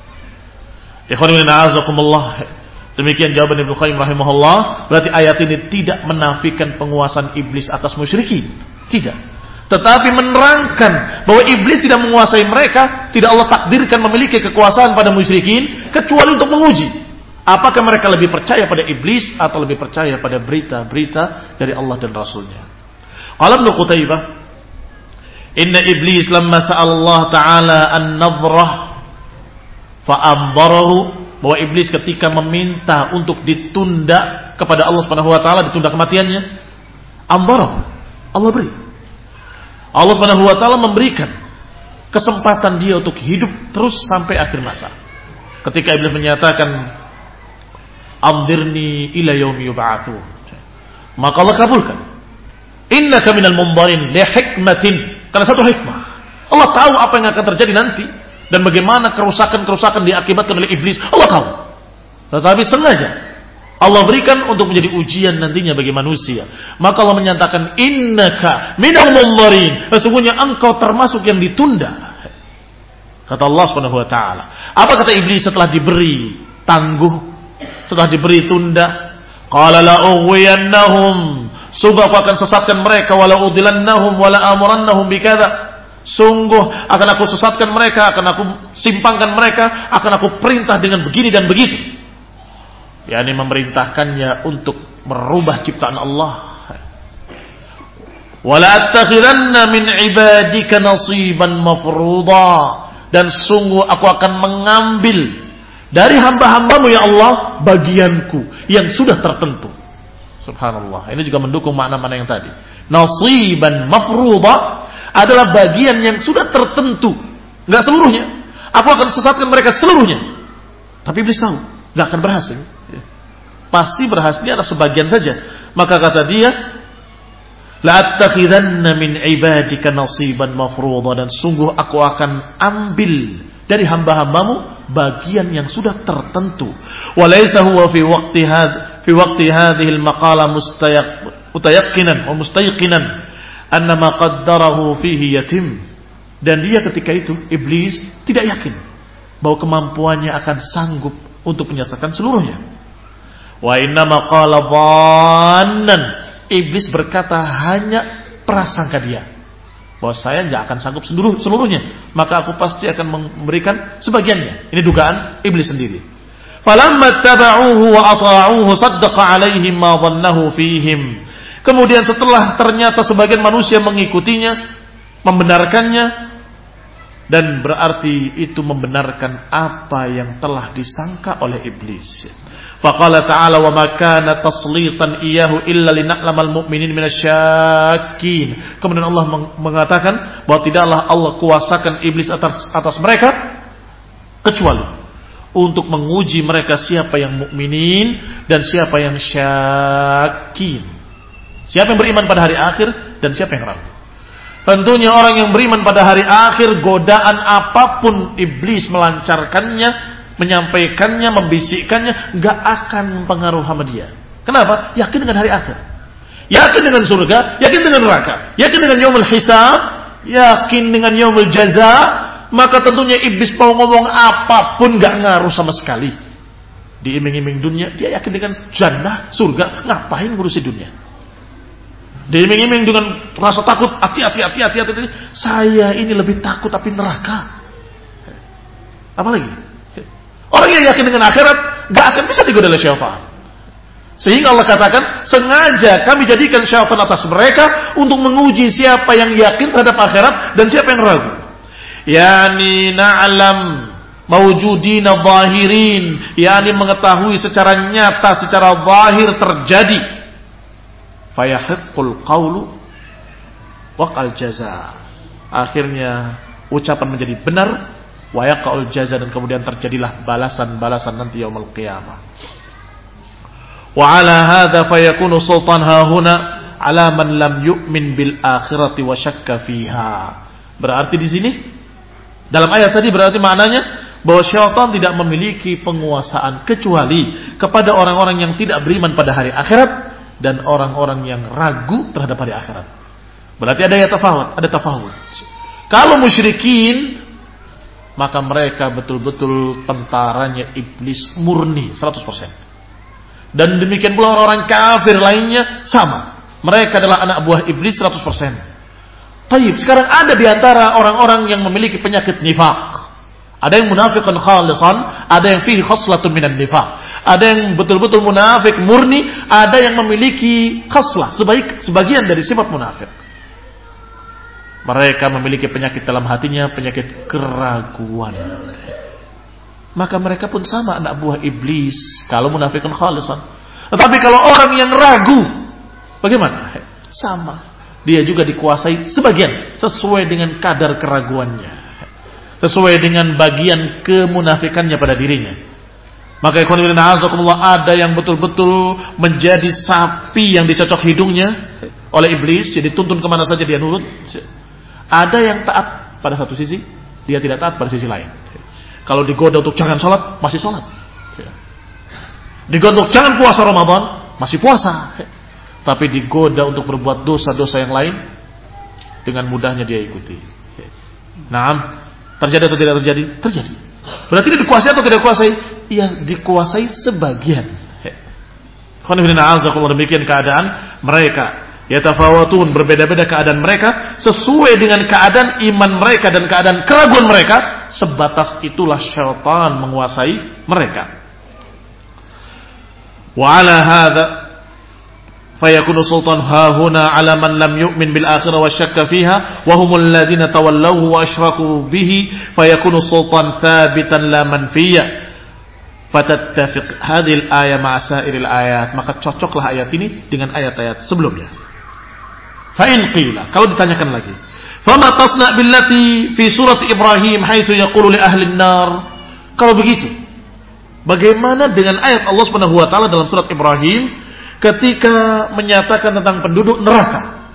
Demikian jawaban Ibnu Qayyim rahimahullah. Berarti ayat ini tidak menafikan penguasaan iblis atas musyrikin, tidak, tetapi menerangkan bahwa iblis tidak menguasai mereka. Tidak Allah takdirkan memiliki kekuasaan pada musyrikin, kecuali untuk menguji apakah mereka lebih percaya pada iblis atau lebih percaya pada berita-berita dari Allah dan Rasulnya. Qala Ibnu Qutaybah, inna iblis lamma sa'ala Allah ta'ala an-nadhrah fa'ambarahu, bahwa iblis ketika meminta untuk ditunda kepada Allah Subhanahu wa taala, ditunda kematiannya, ambarahu, Allah beri. Allah Subhanahu wa taala memberikan kesempatan dia untuk hidup terus sampai akhir masa. Ketika iblis menyatakan anzirni ila yaumi yub'atsun, maka Allah kabulkan. Innaka minal munzarin li hikmatin, karena satu hikmah. Allah tahu apa yang akan terjadi nanti dan bagaimana kerusakan-kerusakan diakibatkan oleh iblis. Allah tahu. Tetapi sengaja Allah berikan untuk menjadi ujian nantinya bagi manusia. Maka Allah menyatakan innaka minal munzirin, sesungguhnya engkau termasuk yang ditunda. Kata Allah Subhanahu wa taala. Apa kata iblis setelah diberi tangguh, setelah diberi tunda? Qala la ughwiyannahum, sungguh aku akan sesatkan mereka, wala udillannahum wala amurannahum bikadza. Sungguh akan aku sesatkan mereka, akan aku simpangkan mereka, akan aku perintah dengan begini dan begitu. yakni memerintahkannya untuk merubah ciptaan Allah. Wala attakhiranna min ibadika nasiban mafruḍa, dan sungguh aku akan mengambil dari hamba-hambamu ya Allah bagianku yang sudah tertentu. Subhanallah. Ini juga mendukung makna-makna yang tadi. Nasiban mafruḍa adalah bagian yang sudah tertentu, enggak seluruhnya. Aku akan sesatkan mereka seluruhnya. Tapi iblis tahu, enggak akan berhasil. Pasti berhasilnya adalah sebagian saja. Maka kata dia, la attakhidanna min ibadika nasiban mafruḍa, dan sungguh aku akan ambil dari hamba-hambamu bagian yang sudah tertentu. Walaysa huwa fi waqti hadhihi al-maqala mustayaqqinan wa mustayqinan anna ma qaddarahu fihi yatim. Dan dia ketika itu iblis tidak yakin bahwa kemampuannya akan sanggup untuk menyelesaikan seluruhnya. Wa inna ma qala dhannan, iblis berkata hanya prasangka dia bahwa saya nggak akan sanggup seluruhnya, maka aku pasti akan memberikan sebagiannya. Ini dugaan iblis sendiri. Falamma tabauhu wa ata'uhu saddaqa alaihim ma dhannahu fihim. Kemudian setelah ternyata sebagian manusia mengikutinya, membenarkannya, dan berarti itu membenarkan apa yang telah disangka oleh iblis. Faqala ta'ala wa ma kana taslitan iyyahu illa lina'lamal mu'minin minasyakin. Kemudian Allah mengatakan bahwa tidaklah Allah kuasakan iblis atas mereka kecuali untuk menguji mereka siapa yang mukminin dan siapa yang syakin. Siapa yang beriman pada hari akhir dan siapa yang ragu. Tentunya orang yang beriman pada hari akhir, godaan apapun iblis melancarkannya, menyampaikannya, membisikkannya, gak akan mempengaruhi sama dia. Kenapa? Yakin dengan hari akhir, yakin dengan surga, yakin dengan neraka, yakin dengan yaumul hisab, yakin dengan yaumul jaza. Maka tentunya iblis mau ngomong apapun gak ngaruh sama sekali. Diiming-iming dunia, dia yakin dengan jannah, surga, ngapain ngurusi dunia. Diiming-iming dengan rasa takut, hati-hati. Saya ini lebih takut tapi neraka. Apalagi orang yang yakin dengan akhirat gak akan bisa digoda oleh syaitan. Sehingga Allah katakan, sengaja kami jadikan syaitan atas mereka untuk menguji siapa yang yakin terhadap akhirat dan siapa yang ragu. Yani na'lam mawjudina zahirin, yani mengetahui secara nyata, secara zahir terjadi. Fayahiqqul qawlu waqal jaza. Akhirnya ucapan menjadi benar, wa yaqul jaza, dan kemudian terjadilah balasan-balasan nanti yaumul qiyamah. Wa ala hadza fayakunu sultan hahuna ala man lam yu'min bil akhirati wa syakka fiha. Berarti di sini dalam ayat tadi berarti maknanya bahwa syaitan tidak memiliki penguasaan kecuali kepada orang-orang yang tidak beriman pada hari akhirat dan orang-orang yang ragu terhadap hari akhirat. Berarti ada tafawut. Kalau musyrikin, maka mereka betul-betul tentaranya iblis murni 100%. Dan demikian pula orang-orang kafir lainnya sama. Mereka adalah anak buah iblis 100%. Taib, sekarang ada di antara orang-orang yang memiliki penyakit nifaq. Ada yang munafiqan khalisan, ada yang fihi khaslatun minan nifaq. Ada yang betul-betul munafik murni, ada yang memiliki khaslah, sebagian dari sifat munafik. Mereka memiliki penyakit dalam hatinya, penyakit keraguan. Maka mereka pun sama anak buah iblis kalau munafiqan khalisan. Tetapi kalau orang yang ragu, bagaimana? Sama. Dia juga dikuasai sebagian sesuai dengan kadar keraguannya, sesuai dengan bagian kemunafikannya pada dirinya. Maka ikhwan fillah azakumullah, ada yang betul-betul menjadi sapi yang dicocok hidungnya oleh iblis, jadi tuntun kemana saja dia nurut. Ada yang taat pada satu sisi, dia tidak taat pada sisi lain. Kalau digoda untuk jangan sholat, masih sholat. Digodok jangan puasa Ramadan, masih puasa. Tapi digoda untuk berbuat dosa-dosa yang lain, dengan mudahnya dia ikuti. Naam, terjadi atau tidak terjadi? Terjadi. Berarti dia dikuasai atau tidak dikuasai? Iya, dikuasai sebagian. Demikian keadaan mereka. Yatafawatun, berbeda-beda keadaan mereka sesuai dengan keadaan iman mereka dan keadaan keraguan mereka. Sebatas itulah syaitan menguasai mereka. Wa ala hadza fayakunu sultan hahuna ala man lam yu'min bil akhirah wa syakka fiha wa humul ladzina tawallawhu wa asyraku bihi fayakunu sultan thabitan la manfiyya. Fatattafiq hadhil ayat ma'a sa'iril ayat. Maka cocoklah ayat ini dengan ayat-ayat sebelumnya. Fa in qila, kalau ditanyakan lagi, fama tasna billati fi surat Ibrahim haitsu yaqulu li ahli an-nar. Kalau begitu, bagaimana dengan ayat Allah Subhanahu wa taala dalam surat Ibrahim ketika menyatakan tentang penduduk neraka?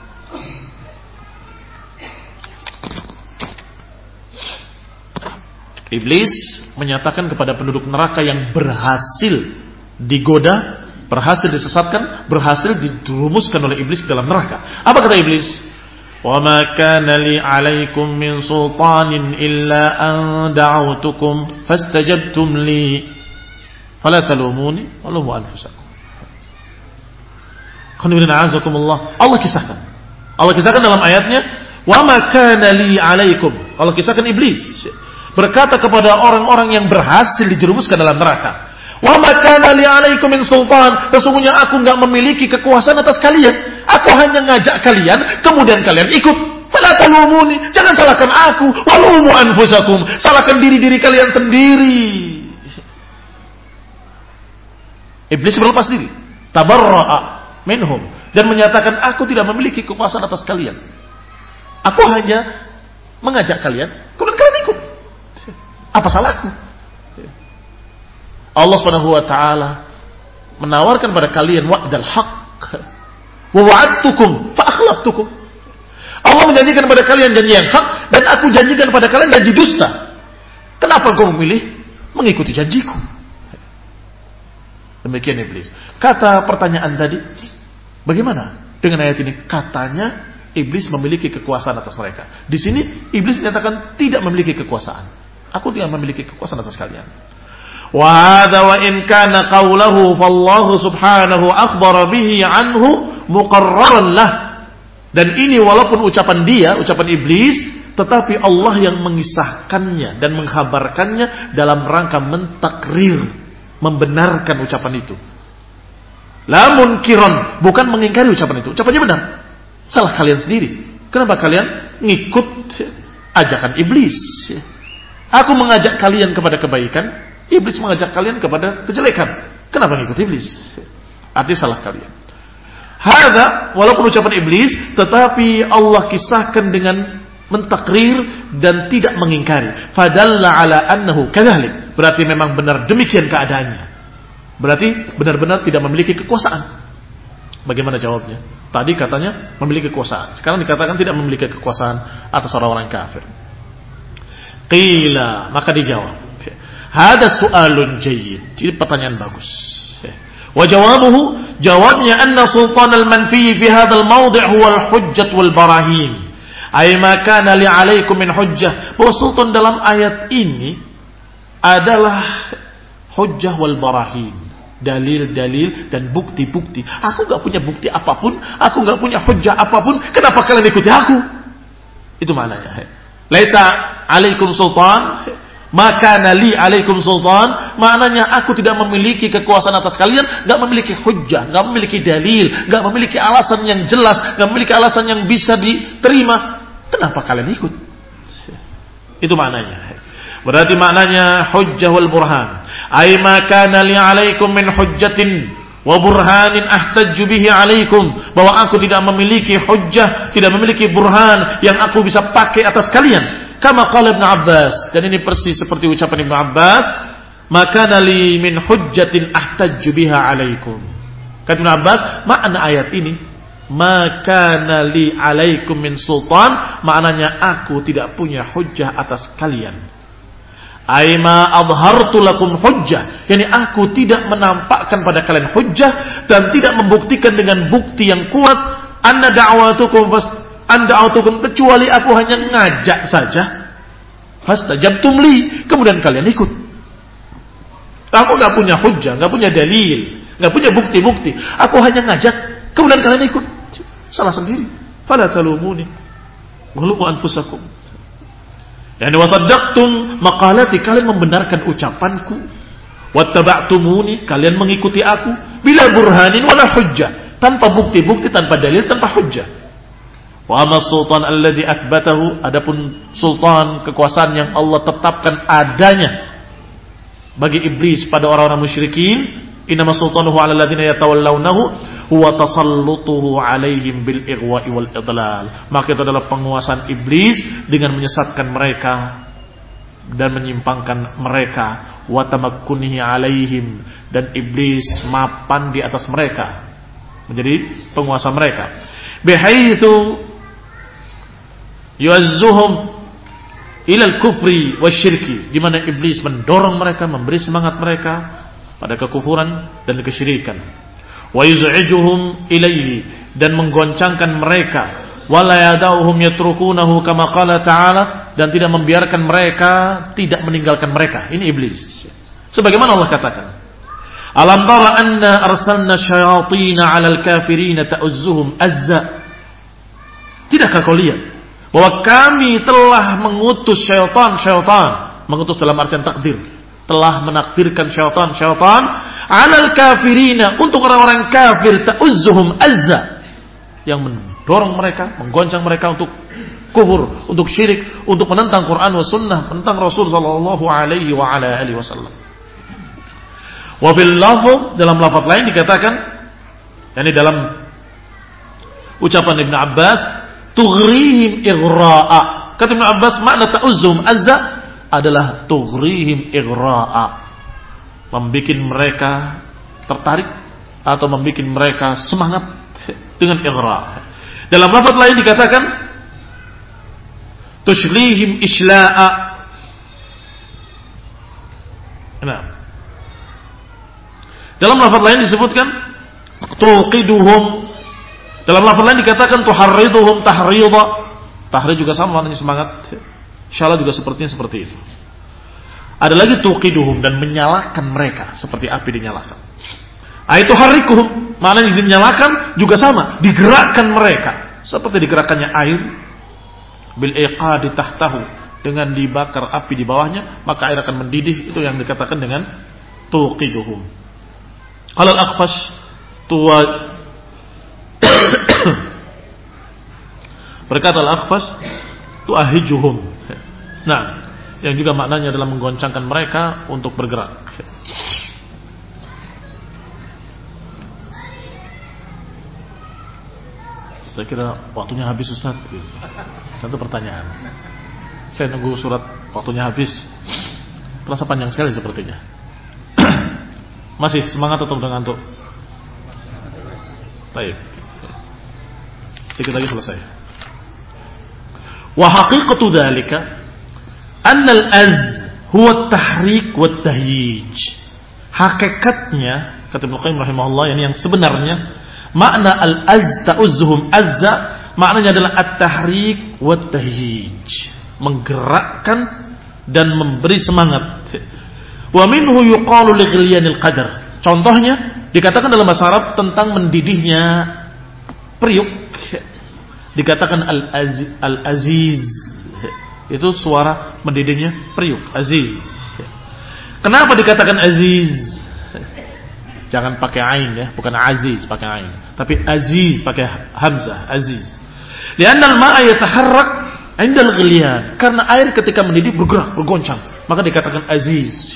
Iblis menyatakan kepada penduduk neraka yang berhasil digoda, berhasil disesatkan, berhasil dirumuskan oleh iblis ke dalam neraka. Apa kata iblis? Wa ma kana li 'alaikum min sultanin illa an da'awtukum fastajabtum li fala talumuni wa lumu anfusakum. Allah kisahkan. Allah kisahkan dalam ayatnya, wa ma kana li 'alaikum. Allah kisahkan iblis berkata kepada orang-orang yang berhasil dijerumuskan dalam neraka. Wa ma kana li 'alaikum min sultan. Sesungguhnya aku enggak memiliki kekuasaan atas kalian. Aku hanya ngajak kalian, kemudian kalian ikut. Fala talumuni, jangan salahkan aku. Wa lumu anfusakum, salahkan diri-diri kalian sendiri. Iblis berlepas diri, tabarra'a minhum, dan menyatakan aku tidak memiliki kekuasaan atas kalian. Aku hanya mengajak kalian, kemudian kalian ikut. Apa salahku? Allah Subhanahu wa taala menawarkan pada kalian wa'dal haqq wa wa'adtukum fa akhlaftukum. Allah menjanjikan pada kalian janji yang hak dan aku janjikan pada kalian janji dusta. Kenapa kau memilih mengikuti janjiku? Demikian iblis. Kata pertanyaan tadi, bagaimana dengan ayat ini? Katanya iblis memiliki kekuasaan atas mereka. Di sini iblis menyatakan tidak memiliki kekuasaan. Aku tidak memiliki kekuasaan atas kalian. Wa hadza wa in kana qawluhu fallahu subhanahu akhbara bihi anhu muqarraran lah. Dan ini walaupun ucapan dia, ucapan iblis, tetapi Allah yang mengisahkannya dan mengkhabarkannya dalam rangka mentakrir, membenarkan ucapan itu. La munkiran, bukan mengingkari ucapan itu. Ucapannya benar. Salah kalian sendiri. Kenapa kalian ngikut ajakan iblis? Aku mengajak kalian kepada kebaikan, iblis mengajak kalian kepada kejelekan. Kenapa ngikut iblis? Artinya salah kalian. Hadza walaupun ucapan iblis, tetapi Allah kisahkan dengan mentakrir dan tidak mengingkari. Fadalla ala annahu kadzalik. Berarti memang benar demikian keadaannya. Berarti benar-benar tidak memiliki kekuasaan. Bagaimana jawabnya? Tadi katanya memiliki kekuasaan. Sekarang dikatakan tidak memiliki kekuasaan atas orang-orang kafir. Qila, maka dijawab. Hada su'alun jayyid. Ini pertanyaan bagus. Wa jawabuhu, jawabnya anna sultan al-manfi fi hadzal mawdi' huwa al-hujjah wal barahin. Ay ma kana li 'alaikum min hujjah. Bahwa sultan dalam ayat ini adalah hujjah wal barahin. Dalil-dalil dan bukti-bukti. Aku enggak punya bukti apapun, aku enggak punya hujjah apapun, kenapa kalian ikuti aku? Itu maknanya. Laisa 'alaikum sultan, maka nali 'alaikum sultan, maknanya aku tidak memiliki kekuasaan atas kalian, enggak memiliki hujjah, enggak memiliki dalil, enggak memiliki alasan yang jelas, enggak memiliki alasan yang bisa diterima. Kenapa kalian ikut? Itu maknanya. Berarti maknanya hujjah wal burhan. Ay ma kana li 'alaikum min hujjatin wa burhanin ahtajju bihi 'alaikum, bahwa aku tidak memiliki hujjah, tidak memiliki burhan yang aku bisa pakai atas kalian. Kama qala Ibnu Abbas, dan ini persis seperti ucapan Ibnu Abbas, maka nali min hujjatin ahtajju biha 'alaikum. Kata Ibnu Abbas, makna ayat ini maka nali 'alaikum min sultan, maknanya aku tidak punya hujjah atas kalian. Aima adhartu lakum hujjah, yani aku tidak menampakkan pada kalian hujjah dan tidak membuktikan dengan bukti yang kuat anna da'watukum kecuali aku hanya ngajak saja. Fastajabtum li, kemudian kalian ikut. Aku enggak punya hujjah, enggak punya dalil, enggak punya bukti-bukti. Aku hanya ngajak, kemudian kalian ikut. Salah sendiri. Fala talumuni walumu anfusakum. Yani wasaddaqtum maqalati, kalian membenarkan ucapanku. Wattaba'tumuni, kalian mengikuti aku bila burhanin wala hujjah, tanpa bukti-bukti, tanpa dalil, tanpa hujjah. Wa amma sultan alladhi athbatahu, adapun sultan, kekuasaan yang Allah tetapkan adanya bagi iblis pada orang-orang musyrikin, innama sultanuhu 'ala alladziina yatawallawnahu huwa tasallutuhu 'alaihim bil ighwa'i wal idlal. Maka itu adalah penguasaan iblis dengan menyesatkan mereka dan menyimpangkan mereka, wa tamakkunihi 'alaihim, dan iblis mapan di atas mereka, menjadi penguasa mereka. Bihaitsu yu'azzuhum ila al-kufri wasyirki, di mana iblis mendorong mereka, memberi semangat mereka pada kekufuran dan kesyirikan. Wa yuz'ijuhum ilaihi, dan menggoncangkan mereka. Wala yadauhum yatrukunahu kama qala ta'ala, dan tidak membiarkan mereka, tidak meninggalkan mereka. Ini iblis. Sebagaimana Allah katakan, alam tara anna arsalna syayatin 'alal kafirin ta'uzzuhum azza. Tidakkah kau lihat bahwa kami telah mengutus syaitan, mengutus dalam artian takdir, telah menakdirkan syaitan 'alal kafirina, untuk orang-orang kafir, ta'uzzuhum azza, yang mendorong mereka, menggoncang mereka untuk kufur, untuk syirik, untuk menentang Quran wa sunnah, menentang Rasul sallallahu alaihi wa ala alihi wasallam. Wa fil lafz, dalam lafaz lain dikatakan, yakni dalam ucapan Ibnu Abbas, tughrihim ighra'a. Kata Ibnu Abbas, makna ta'uzzuhum azza adalah tughrihim ighra'a, membikin mereka tertarik atau membikin mereka semangat dengan ighra'. Dalam lafaz lain dikatakan tushlihim isla'a. Nah, dalam lafaz lain disebutkan tuqiduhum. Dalam lafaz lain dikatakan tuharriduhum tahrida. Tahrid juga sama maknanya semangat. Insyaallah juga sepertinya seperti itu. Ada lagi tuqiduhum, dan menyalakan mereka seperti api dinyalakan. Aitu harikuhum, maknanya dinyalakan juga sama, digerakkan mereka seperti digerakkannya air bil iqadi tahtahu, dengan dibakar api di bawahnya maka air akan mendidih. Itu yang dikatakan dengan tuqiduhum. Qala al-Akhfash berkata al-Akhfash tuahijuhum. Nah, yang juga maknanya adalah menggoncangkan mereka untuk bergerak. Saya kira waktunya habis, Ustaz. Satu pertanyaan. Saya nunggu surat waktunya habis. Terasa panjang sekali sepertinya. Masih semangat atau udah ngantuk? Baik. Sedikit lagi selesai. Wa haqiqatu dzalika anna al-az huwa at-tahrik wa at-tahyij. Hakikatnya, kata Ibnu Qayyim rahimahullah, yang sebenarnya makna al-az ta'uzzuhum azza, maknanya adalah at-tahrik wa at-tahyij, menggerakkan dan memberi semangat. Wa minhu yuqalu li ghilyanil qadar. Contohnya dikatakan dalam bahasa Arab tentang mendidihnya periuk, dikatakan al-aziz. Itu suara mendidihnya periuk, aziz. Kenapa dikatakan aziz? Jangan pakai ain ya, bukan aziz pakai ain, tapi aziz pakai hamzah, aziz. Lianna al-ma'a yataharrak 'inda al-ghilyan, karena air ketika mendidih bergerak, bergoncang, maka dikatakan aziz.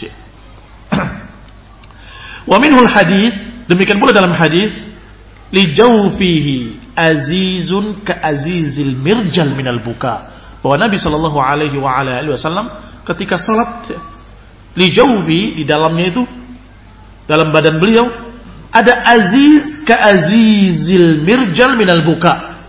Wa minhul hadis, demikian pula dalam hadis, li jawfihi azizun ka azizil mirjal minal buka, bahwa Nabi sallallahu alaihi wa ala alihi wasallam ketika salat, li jawfi, di dalamnya itu, dalam badan beliau ada aziz ka azizil mirjal minal buka,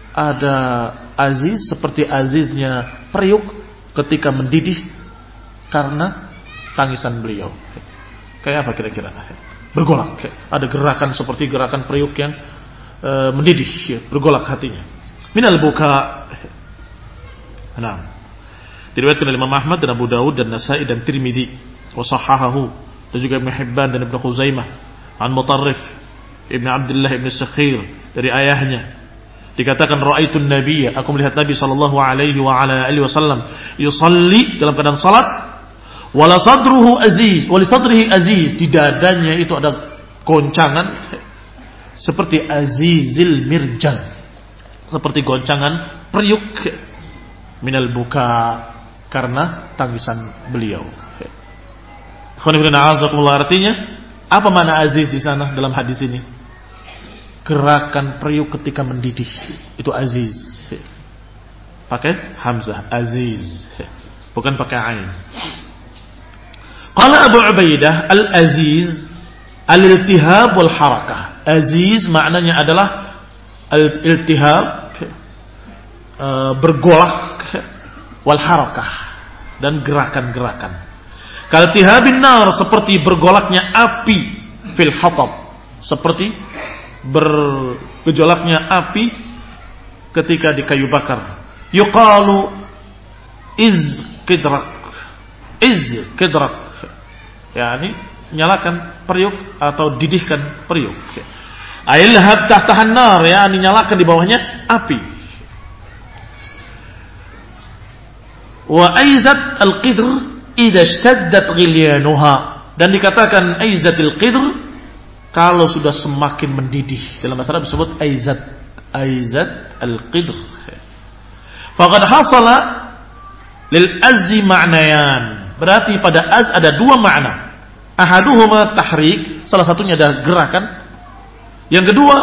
ada aziz seperti aziznya periuk ketika mendidih karena tangisan beliau. Kayak apa kira-kira? Bergolak. Ada gerakan seperti gerakan periuk yang mendidih, bergolak hatinya. Minal buka. Nah, diriwayatkan oleh Imam Ahmad dan Abu Dawud dan Nasa'i dan Tirmidzi, wa sahahahu, dan juga Ibnu Hibban dan Ibnu Khuzaimah, an Mutarrif Ibnu Abdullah Ibnu Sakhir dari ayahnya. Dikatakan ra'aitun nabiyya, aku melihat Nabi sallallahu alaihi wa ala alihi wasallam yusalli, dalam keadaan salat, wala sadruhu aziz, wa li sadrihi aziz, di dadanya itu ada goncangan seperti azizil mirjal, seperti goncangan periuk, minal buka, karena tangisan beliau. Artinya apa makna aziz di sana dalam hadis ini? Gerakan periuk ketika mendidih, itu aziz. Pakai hamzah, aziz, bukan pakai ain. Qala Abu Ubaidah, al-aziz al-iltihab wal harakah. Aziz maknanya adalah al-iltihab, bergolak, wal harakah, dan gerakan-gerakan. Kaltihabin nar, seperti bergolaknya api, fil hatab, seperti bergejolaknya api ketika di kayu bakar. Yuqalu iz kidrak, yakni nyalakan periuk atau didihkan periuk. Ailhab tahtahan nar, yakni nyalakan di bawahnya api. Wa aizat al-qidr idza ishtaddat ghilyanuha, dan dikatakan aizatil qidr kalau sudah semakin mendidih. Dalam bahasa Arab disebut aizat al-qidr. Faqad hasala lil azzi ma'nayan, berarti pada az ada dua makna. Ahaduhuma tahrik, salah satunya adalah gerakan. Yang kedua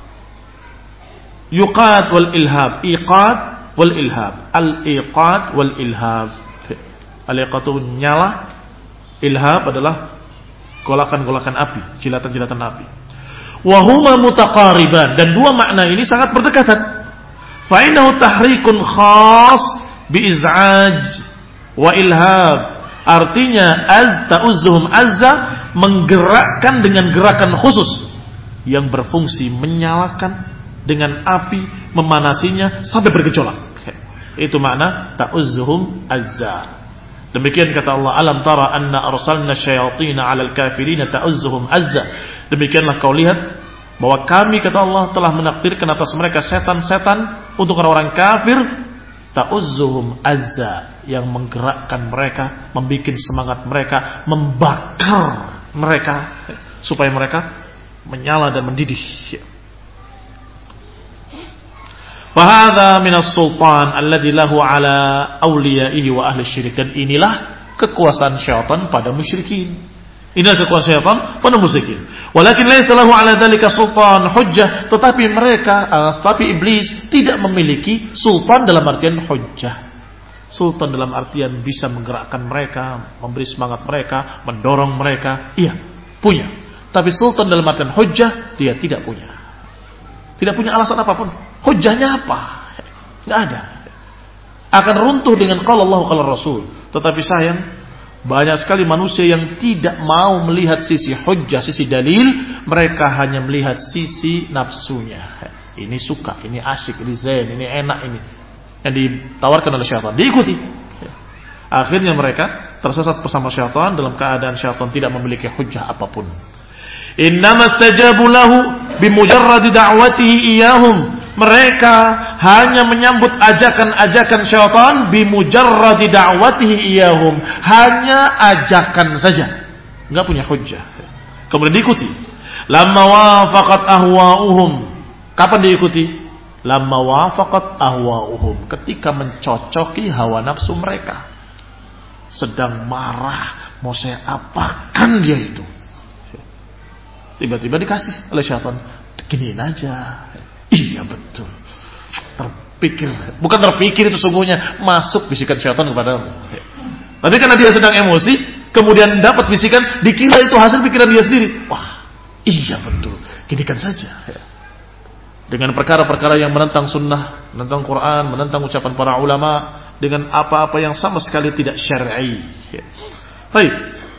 yuqad wal ilhab, iqad wal ilhab, al-iqad wal ilhab. Al-iqad itu nyala, ilhab adalah golakan-golakan api, jilatan-jilatan api. Wa huma mutaqariban, dan dua makna ini sangat berdekatan. Fa innahu tahrikun khas bi iz'aj wa ilhab. Artinya ta'uzzuhum azza, menggerakkan dengan gerakan khusus yang berfungsi menyalakan dengan api, memanasinya sampai bergejolak. Itu makna ta'uzzuhum azza. Demikian kata Allah, alam tara anna arsalna syayatina 'alal kafirina ta'uzzuhum azza. Demikianlah kau lihat bahwa kami, kata Allah, telah menakdirkan atas mereka setan-setan untuk orang-orang kafir, ta'uzzuhum azza, yang menggerakkan mereka, membuat semangat mereka, membakar mereka supaya mereka menyala dan mendidih. Fahadha minas sultan alladhi lahu ala awliyaihi wa ahli syirik. Dan inilah kekuasaan syaitan pada musyrikin. Inilah kekuasaan syaitan pada musyrikin. Walakin laysa lahu ala dhalika sultan hujjah. Tetapi iblis tidak memiliki sultan dalam artian hujjah. Sultan dalam artian bisa menggerakkan mereka, memberi semangat mereka, mendorong mereka. Iya, punya. Tapi sultan dalam artian hujjah dia tidak punya. Tidak punya alasan apapun. Hujjahnya apa? Tidak ada. Akan runtuh dengan qala Allah qala Rasul. Tetapi sayang, banyak sekali manusia yang tidak mau melihat sisi hujjah, sisi dalil. Mereka hanya melihat sisi nafsunya. Ini suka, ini asyik, ini zen, ini enak, ini yang ditawarkan oleh syaitan, diikuti. Akhirnya mereka tersesat bersama syaitan dalam keadaan syaitan tidak memiliki hujjah apapun. Innama stajabu lahu bimujarradi da'watihi iyahum. Mereka hanya menyambut ajakan-ajakan syaitan bimujarradi da'watihi iyahum. Hanya ajakan saja, enggak punya hujjah. Kemudian diikuti. Lamma wafaqat ahwa'uhum. Kapan diikuti? Lamma wafaqat ahwa'uhum, ketika mencocoki hawa nafsu mereka. Sedang marah, mau saya apakan dia itu. Tiba-tiba dikasih oleh syaitan, giniin aja. Iya betul. Bukan terpikir itu sungguhnya, masuk bisikan syaitan kepadamu. Tapi karena dia sedang emosi, kemudian dapat bisikan, dikira itu hasil pikiran dia sendiri. Wah, iya betul, ginikan saja. Dengan perkara-perkara yang menentang sunnah, menentang Quran, menentang ucapan para ulama, dengan apa-apa yang sama sekali tidak syar'i. Baik.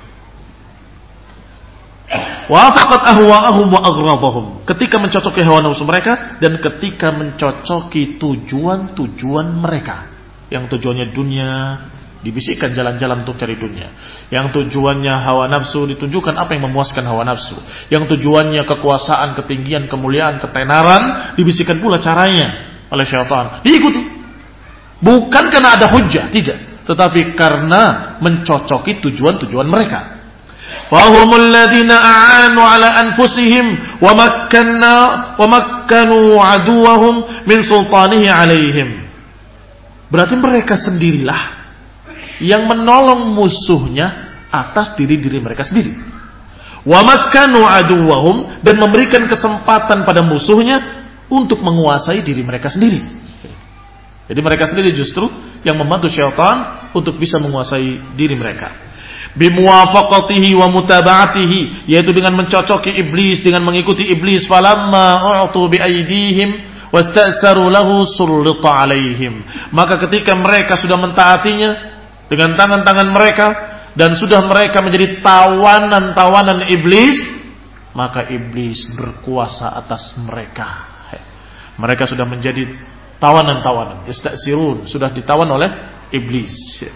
Wafaqat ahwa'ahum wa aghrabahum. Ketika mencocoki hawa nafsu mereka dan ketika mencocoki tujuan-tujuan mereka. Yang tujuannya dunia, dibisikkan jalan-jalan untuk cari dunia. Yang tujuannya hawa nafsu, ditunjukkan apa yang memuaskan hawa nafsu. Yang tujuannya kekuasaan, ketinggian, kemuliaan, ketenaran, dibisikkan pula caranya oleh syaitan. Diikuti. Bukan karena ada hujjah, tidak. Tetapi karena mencocoki tujuan-tujuan mereka. Fahumul ladzina a'anu ala anfusihim wa makkanu aduwahum min sultanihi alaihim. Berarti mereka sendirilah yang menolong musuhnya atas diri-diri mereka sendiri. Wa makkanu aduwahum, dan memberikan kesempatan pada musuhnya untuk menguasai diri mereka sendiri. Jadi mereka sendiri justru yang membantu syaitan untuk bisa menguasai diri mereka. Bimuwafaqatihi wa mutaba'atihi, yaitu dengan mencocoki iblis, dengan mengikuti iblis. Falamma u'tu biaydihim wasta'saru lahu sulita alaihim. Maka ketika mereka sudah mentaatinya dengan tangan-tangan mereka dan sudah mereka menjadi tawanan-tawanan iblis, maka iblis berkuasa atas mereka. Mereka sudah menjadi tawanan-tawanan, ista'sirun, sudah ditawan oleh iblis.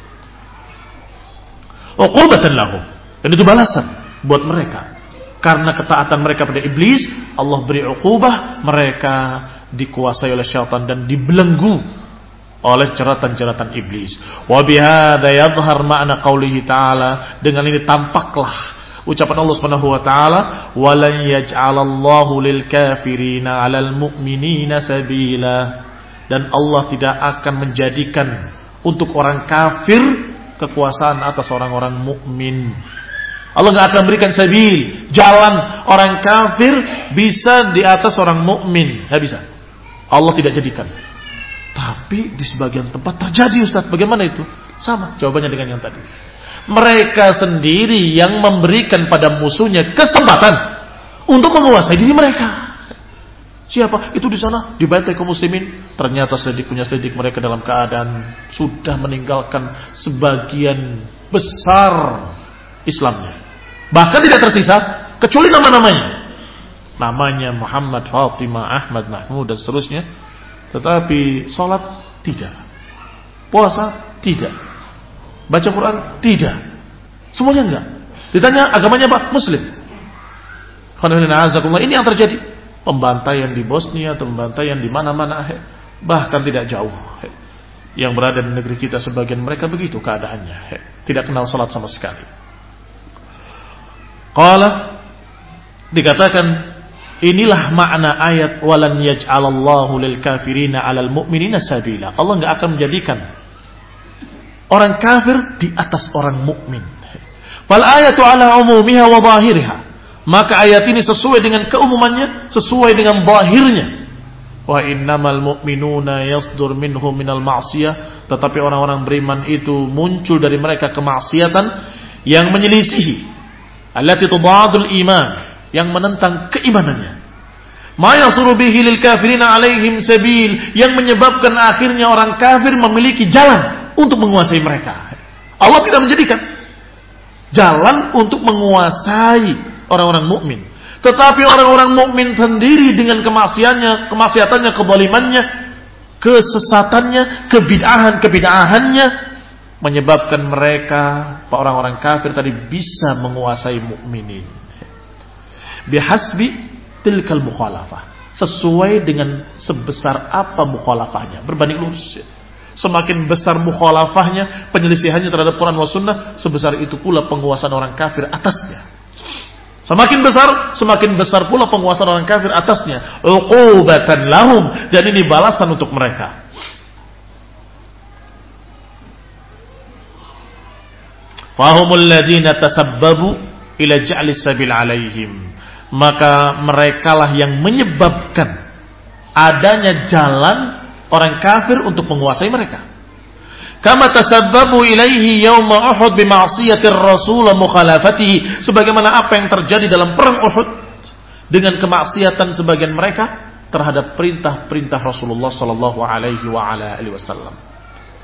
Uqubatan lahum, dan itu balasan buat mereka karena ketaatan mereka pada iblis. Allah beri uqubah, mereka dikuasai oleh syaitan dan dibelenggu oleh jeratan-jeratan iblis. Wa bihadza yadhhar ma'na qaulihi ta'ala, dengan ini tampaklah ucapan Allah Subhanahu wa taala, walan yaj'alallahu lil kafirina 'alal mu'minina sabila, dan Allah tidak akan menjadikan untuk orang kafir kekuasaan atas orang-orang mukmin. Allah nggak akan berikan sabil, jalan orang kafir bisa di atas orang mukmin, nggak bisa. Allah tidak jadikan. Tapi di sebagian tempat terjadi, Ustaz. Bagaimana itu? Sama jawabannya dengan yang tadi. Mereka sendiri yang memberikan pada musuhnya kesempatan untuk menguasai diri mereka. Siapa? Itu di sana di Baitul kaum muslimin. Ternyata selidik punya selidik mereka dalam keadaan sudah meninggalkan sebagian besar Islamnya. Bahkan tidak tersisa kecuali nama-namanya. Namanya Muhammad, Fatimah, Ahmad, Mahmud dan seterusnya. Tetapi salat tidak. Puasa tidak. Baca Quran tidak. Semuanya enggak. Ditanya agamanya apa? Muslim. Ini yang terjadi. Pembantaian di Bosnia atau pembantaian di mana-mana, bahkan tidak jauh. Yang berada di negeri kita sebagian mereka begitu keadaannya, tidak kenal salat sama sekali. Qala, dikatakan inilah makna ayat walan yaj'alallahu lil kafirina 'alal mu'minina sabila. Allah enggak akan menjadikan orang kafir di atas orang mukmin. Fal ayatu 'ala umumiha wa zahiriha. Maka ayat ini sesuai dengan keumumannya, sesuai dengan zahirnya. Wa innamal mu'minuna yasdur minhum minal ma'siyah, tetapi orang-orang beriman itu muncul dari mereka kemaksiatan yang menyelisihi allati tudadul iman, yang menentang keimanannya. Ma yasuru bihi lil kafirina alaihim sabil, yang menyebabkan akhirnya orang kafir memiliki jalan untuk menguasai mereka. Allah tidak menjadikan jalan untuk menguasai orang-orang mukmin, tetapi orang-orang mukmin sendiri dengan kemaksiatannya, kezalimannya, kesesatannya, kebid'ahannya menyebabkan mereka, orang-orang kafir tadi, bisa menguasai mukminin. Bihasbi tilkal mukhalafah, sesuai dengan sebesar apa mukhalafahnya, berbanding lurus. Semakin besar mukhalafahnya, penyelisihannya terhadap Quran wa sunnah, sebesar itu pula penguasaan orang kafir atasnya. Semakin besar pula penguasaan orang kafir atasnya. Uqubatan lahum, dan ini balasan untuk mereka. Fahumul ladzina tasabbabu ila ja'lis sabil alaihim. Maka merekalah yang menyebabkan adanya jalan orang kafir untuk menguasai mereka. Kama tasabbabu ilaihi yawma Uhud bima'siyatir rasul mukhalafatihi, sebagaimana apa yang terjadi dalam perang Uhud dengan kemaksiatan sebagian mereka terhadap perintah-perintah Rasulullah sallallahu alaihi wa ala alihi wasallam.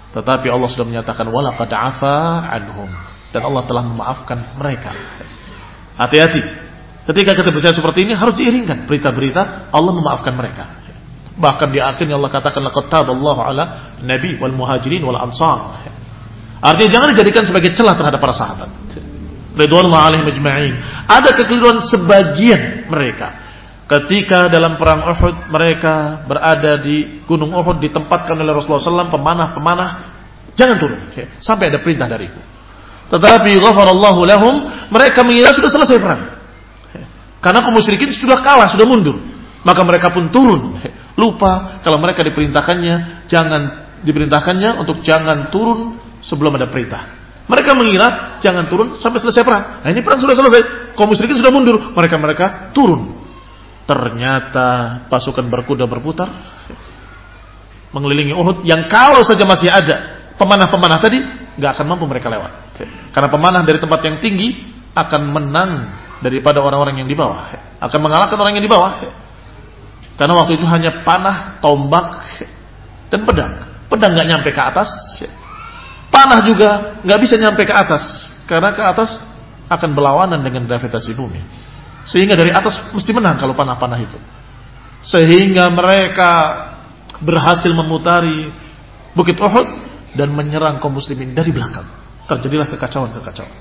Tetapi Allah sudah menyatakan walaqad afa anhum, dan Allah telah memaafkan mereka. Hati-hati. Ketika kita berbicara seperti ini harus diiringkan berita-berita Allah memaafkan mereka. Bahkan di akhirnya Allah katakan laqad taballahu ala nabi wal muhajirin wal ansar. Artinya jangan dijadikan sebagai celah terhadap para sahabat. Ridwanullah alaihim ajma'in. Ada kekeliruan sebagian mereka. Ketika dalam perang Uhud mereka berada di gunung Uhud, ditempatkan oleh Rasulullah SAW pemanah-pemanah, jangan turun sampai ada perintah dariku. Tetapi ghafarallahu lahum, mereka mengira sudah selesai perang. Karena kaum musyrikin sudah kalah, sudah mundur. Maka mereka pun turun. Lupa kalau mereka diperintahkannya untuk jangan turun sebelum ada perintah. Mereka mengira jangan turun sampai selesai perang. Nah ini perang sudah selesai, kaum musyrikin sudah mundur, mereka turun. Ternyata pasukan berkuda berputar mengelilingi Uhud, yang kalau saja masih ada pemanah-pemanah tadi nggak akan mampu mereka lewat. Karena pemanah dari tempat yang tinggi akan menang daripada orang-orang yang di bawah, akan mengalahkan orang yang di bawah. Karena waktu itu hanya panah, tombak, dan pedang. Pedang nggak nyampe ke atas, panah juga nggak bisa nyampe ke atas, karena ke atas akan berlawanan dengan gravitasi bumi. Sehingga dari atas mesti menang kalau panah-panah itu. Sehingga mereka berhasil memutari Bukit Uhud dan menyerang kaum muslimin dari belakang. Terjadilah kekacauan-kekacauan.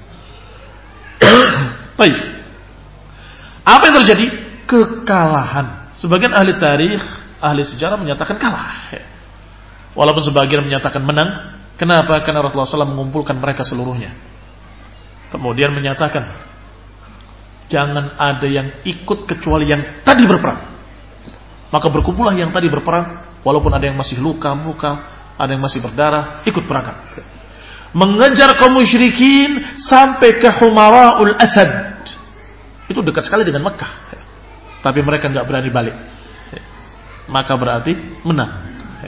Baik. Apa yang terjadi? Kekalahan. Sebagian ahli tarikh, ahli sejarah menyatakan kalah. Walaupun sebagian menyatakan menang. Kenapa? Karena Rasulullah SAW mengumpulkan mereka seluruhnya. Kemudian menyatakan, jangan ada yang ikut kecuali yang tadi berperang. Maka berkumpullah yang tadi berperang, walaupun ada yang masih luka-luka, ada yang masih berdarah, ikut berangkat. Mengejar kaum musyrikin sampai ke Humara'ul Asad. Itu dekat sekali dengan Mekah. Tapi mereka enggak berani balik. Maka berarti menang.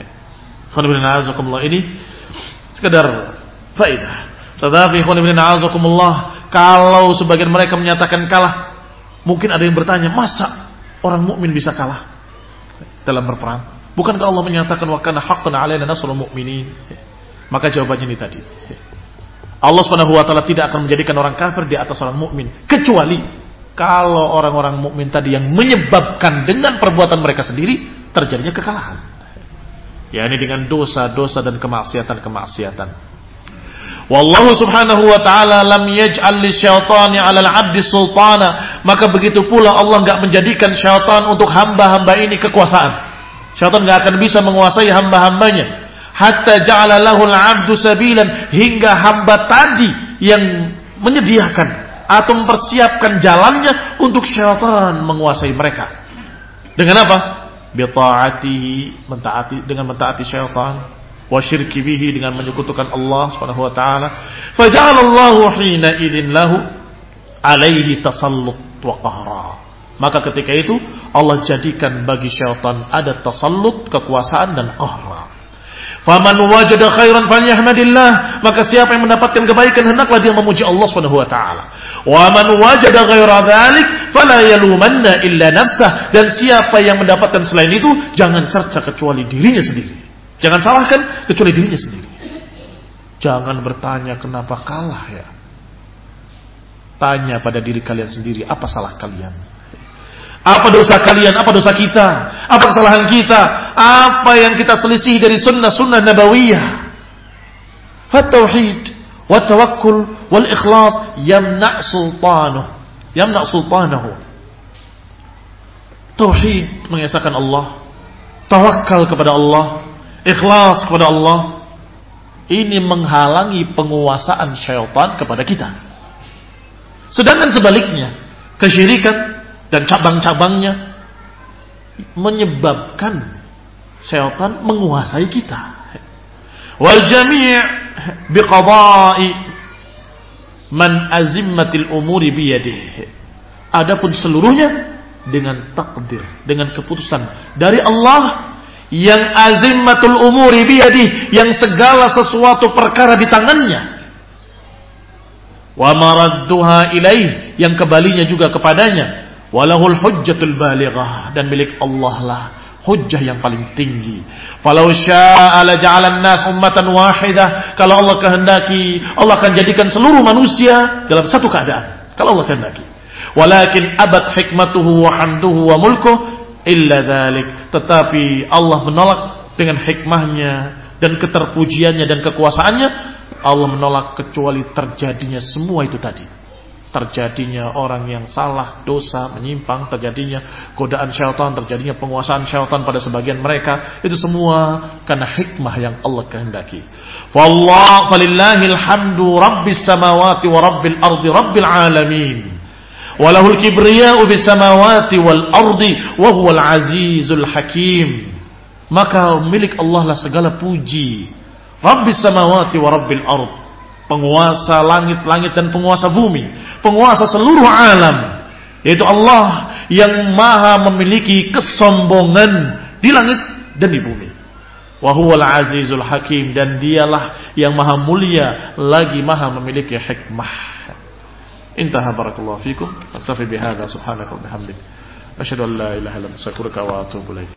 Ini sekedar faedah. Tetapi kalau sebagian mereka menyatakan kalah, mungkin ada yang bertanya, masa orang mukmin bisa kalah dalam berperang? Bukankah Allah menyatakan wa kana haqqan 'alaina nasrul mu'minin? Maka jawabannya ini tadi. Allah Subhanahu wa taala tidak akan menjadikan orang kafir di atas orang mukmin, kecuali kalau orang-orang mukmin tadi yang menyebabkan dengan perbuatan mereka sendiri terjadinya kekalahan. Ya, ini dengan dosa-dosa dan kemaksiatan-kemaksiatan. Wallahu subhanahu wa ta'ala lam yaj'al lisyaitani 'alal 'abdi sultana. Maka begitu pula Allah enggak menjadikan syaitan untuk hamba-hamba ini kekuasaan. Syaitan enggak akan bisa menguasai hamba-hambanya. Hatta ja'ala lahul 'abdu sabilan, hingga hamba tadi yang menyediakan atau mempersiapkan jalannya untuk syaitan menguasai mereka. Dengan apa? Bi ta'atihi, dengan mentaati syaitan. Wa syirki bihi, dengan menyekutukan Allah Subhanahu wa taala. Faja'alallahu hina idin lahu alaihi tasallut wa qahra. Maka ketika itu Allah jadikan bagi syaitan ada tasallut, kekuasaan, dan qahra. Faman wajada khairan falyahmadillah, maka siapa yang mendapatkan kebaikan hendaklah dia memuji Allah Subhanahu wa taala. Wa man wajada ghaira dzalik fala yalumanna illa nafsah, dan siapa yang mendapatkan selain itu jangan cerca kecuali dirinya sendiri. Jangan salahkan kecuali dirinya sendiri. Jangan bertanya kenapa kalah ya. Tanya pada diri kalian sendiri, apa salah kalian? Apa dosa kalian? Apa dosa kita? Apa kesalahan kita? Apa yang kita selisih dari sunnah-sunnah nabawiyah? At-tauhid, wat-tawakkul, wal-ikhlas yamna' sultanahu. Tauhid, mengesahkan Allah. Tawakal kepada Allah. Ikhlas kepada Allah. Ini menghalangi penguasaan syaitan kepada kita. Sedangkan sebaliknya, kesyirikan dan cabang-cabangnya menyebabkan syaitan menguasai kita. Wal jami' biqada'i man azimmatil umuri biyadihi. Adapun seluruhnya dengan takdir, dengan keputusan dari Allah yang azimmatul umuri biyadihi, yang segala sesuatu perkara di tangannya. Wa maradduha ilaih, yang kembalinya juga kepadanya. Walahul hujjatul balighah, dan milik Allah lah hujjah yang paling tinggi. Falau syaa'a la ja'alan nas ummatan wahidah. Kalau Allah kehendaki, Allah akan jadikan seluruh manusia dalam satu keadaan. Kalau Allah kehendaki. Walakin abat hikmatuhu wa hamduhu wa mulkuh illa dzalik. Tetapi Allah menolak dengan hikmahnya dan keterpujiannya dan kekuasaannya. Allah menolak kecuali terjadinya semua itu tadi. Terjadinya orang yang salah, dosa, menyimpang, terjadinya godaan syaitan, terjadinya penguasaan syaitan pada sebagian mereka, itu semua karena hikmah yang Allah kehendaki. Falillahil hamdu rabbis samawati wa rabbil ardi rabbil alamin. Walahul kibriya'u bis samawati wal ardi wa huwal azizul hakim. Maka milik Allah lah segala puji. Rabbis samawati wa rabbil ardi, penguasa langit-langit dan penguasa bumi, penguasa seluruh alam, yaitu Allah yang maha memiliki kesombongan di langit dan di bumi. Wa huwal azizul hakim, dan dialah yang maha mulia lagi maha memiliki hikmah. Intaha barakallahu fikum. Aktafi bihadza subhanaka wa bihamdik. Asyhadu an la ilaha illa anta astaghfiruka wa atubu ilaik.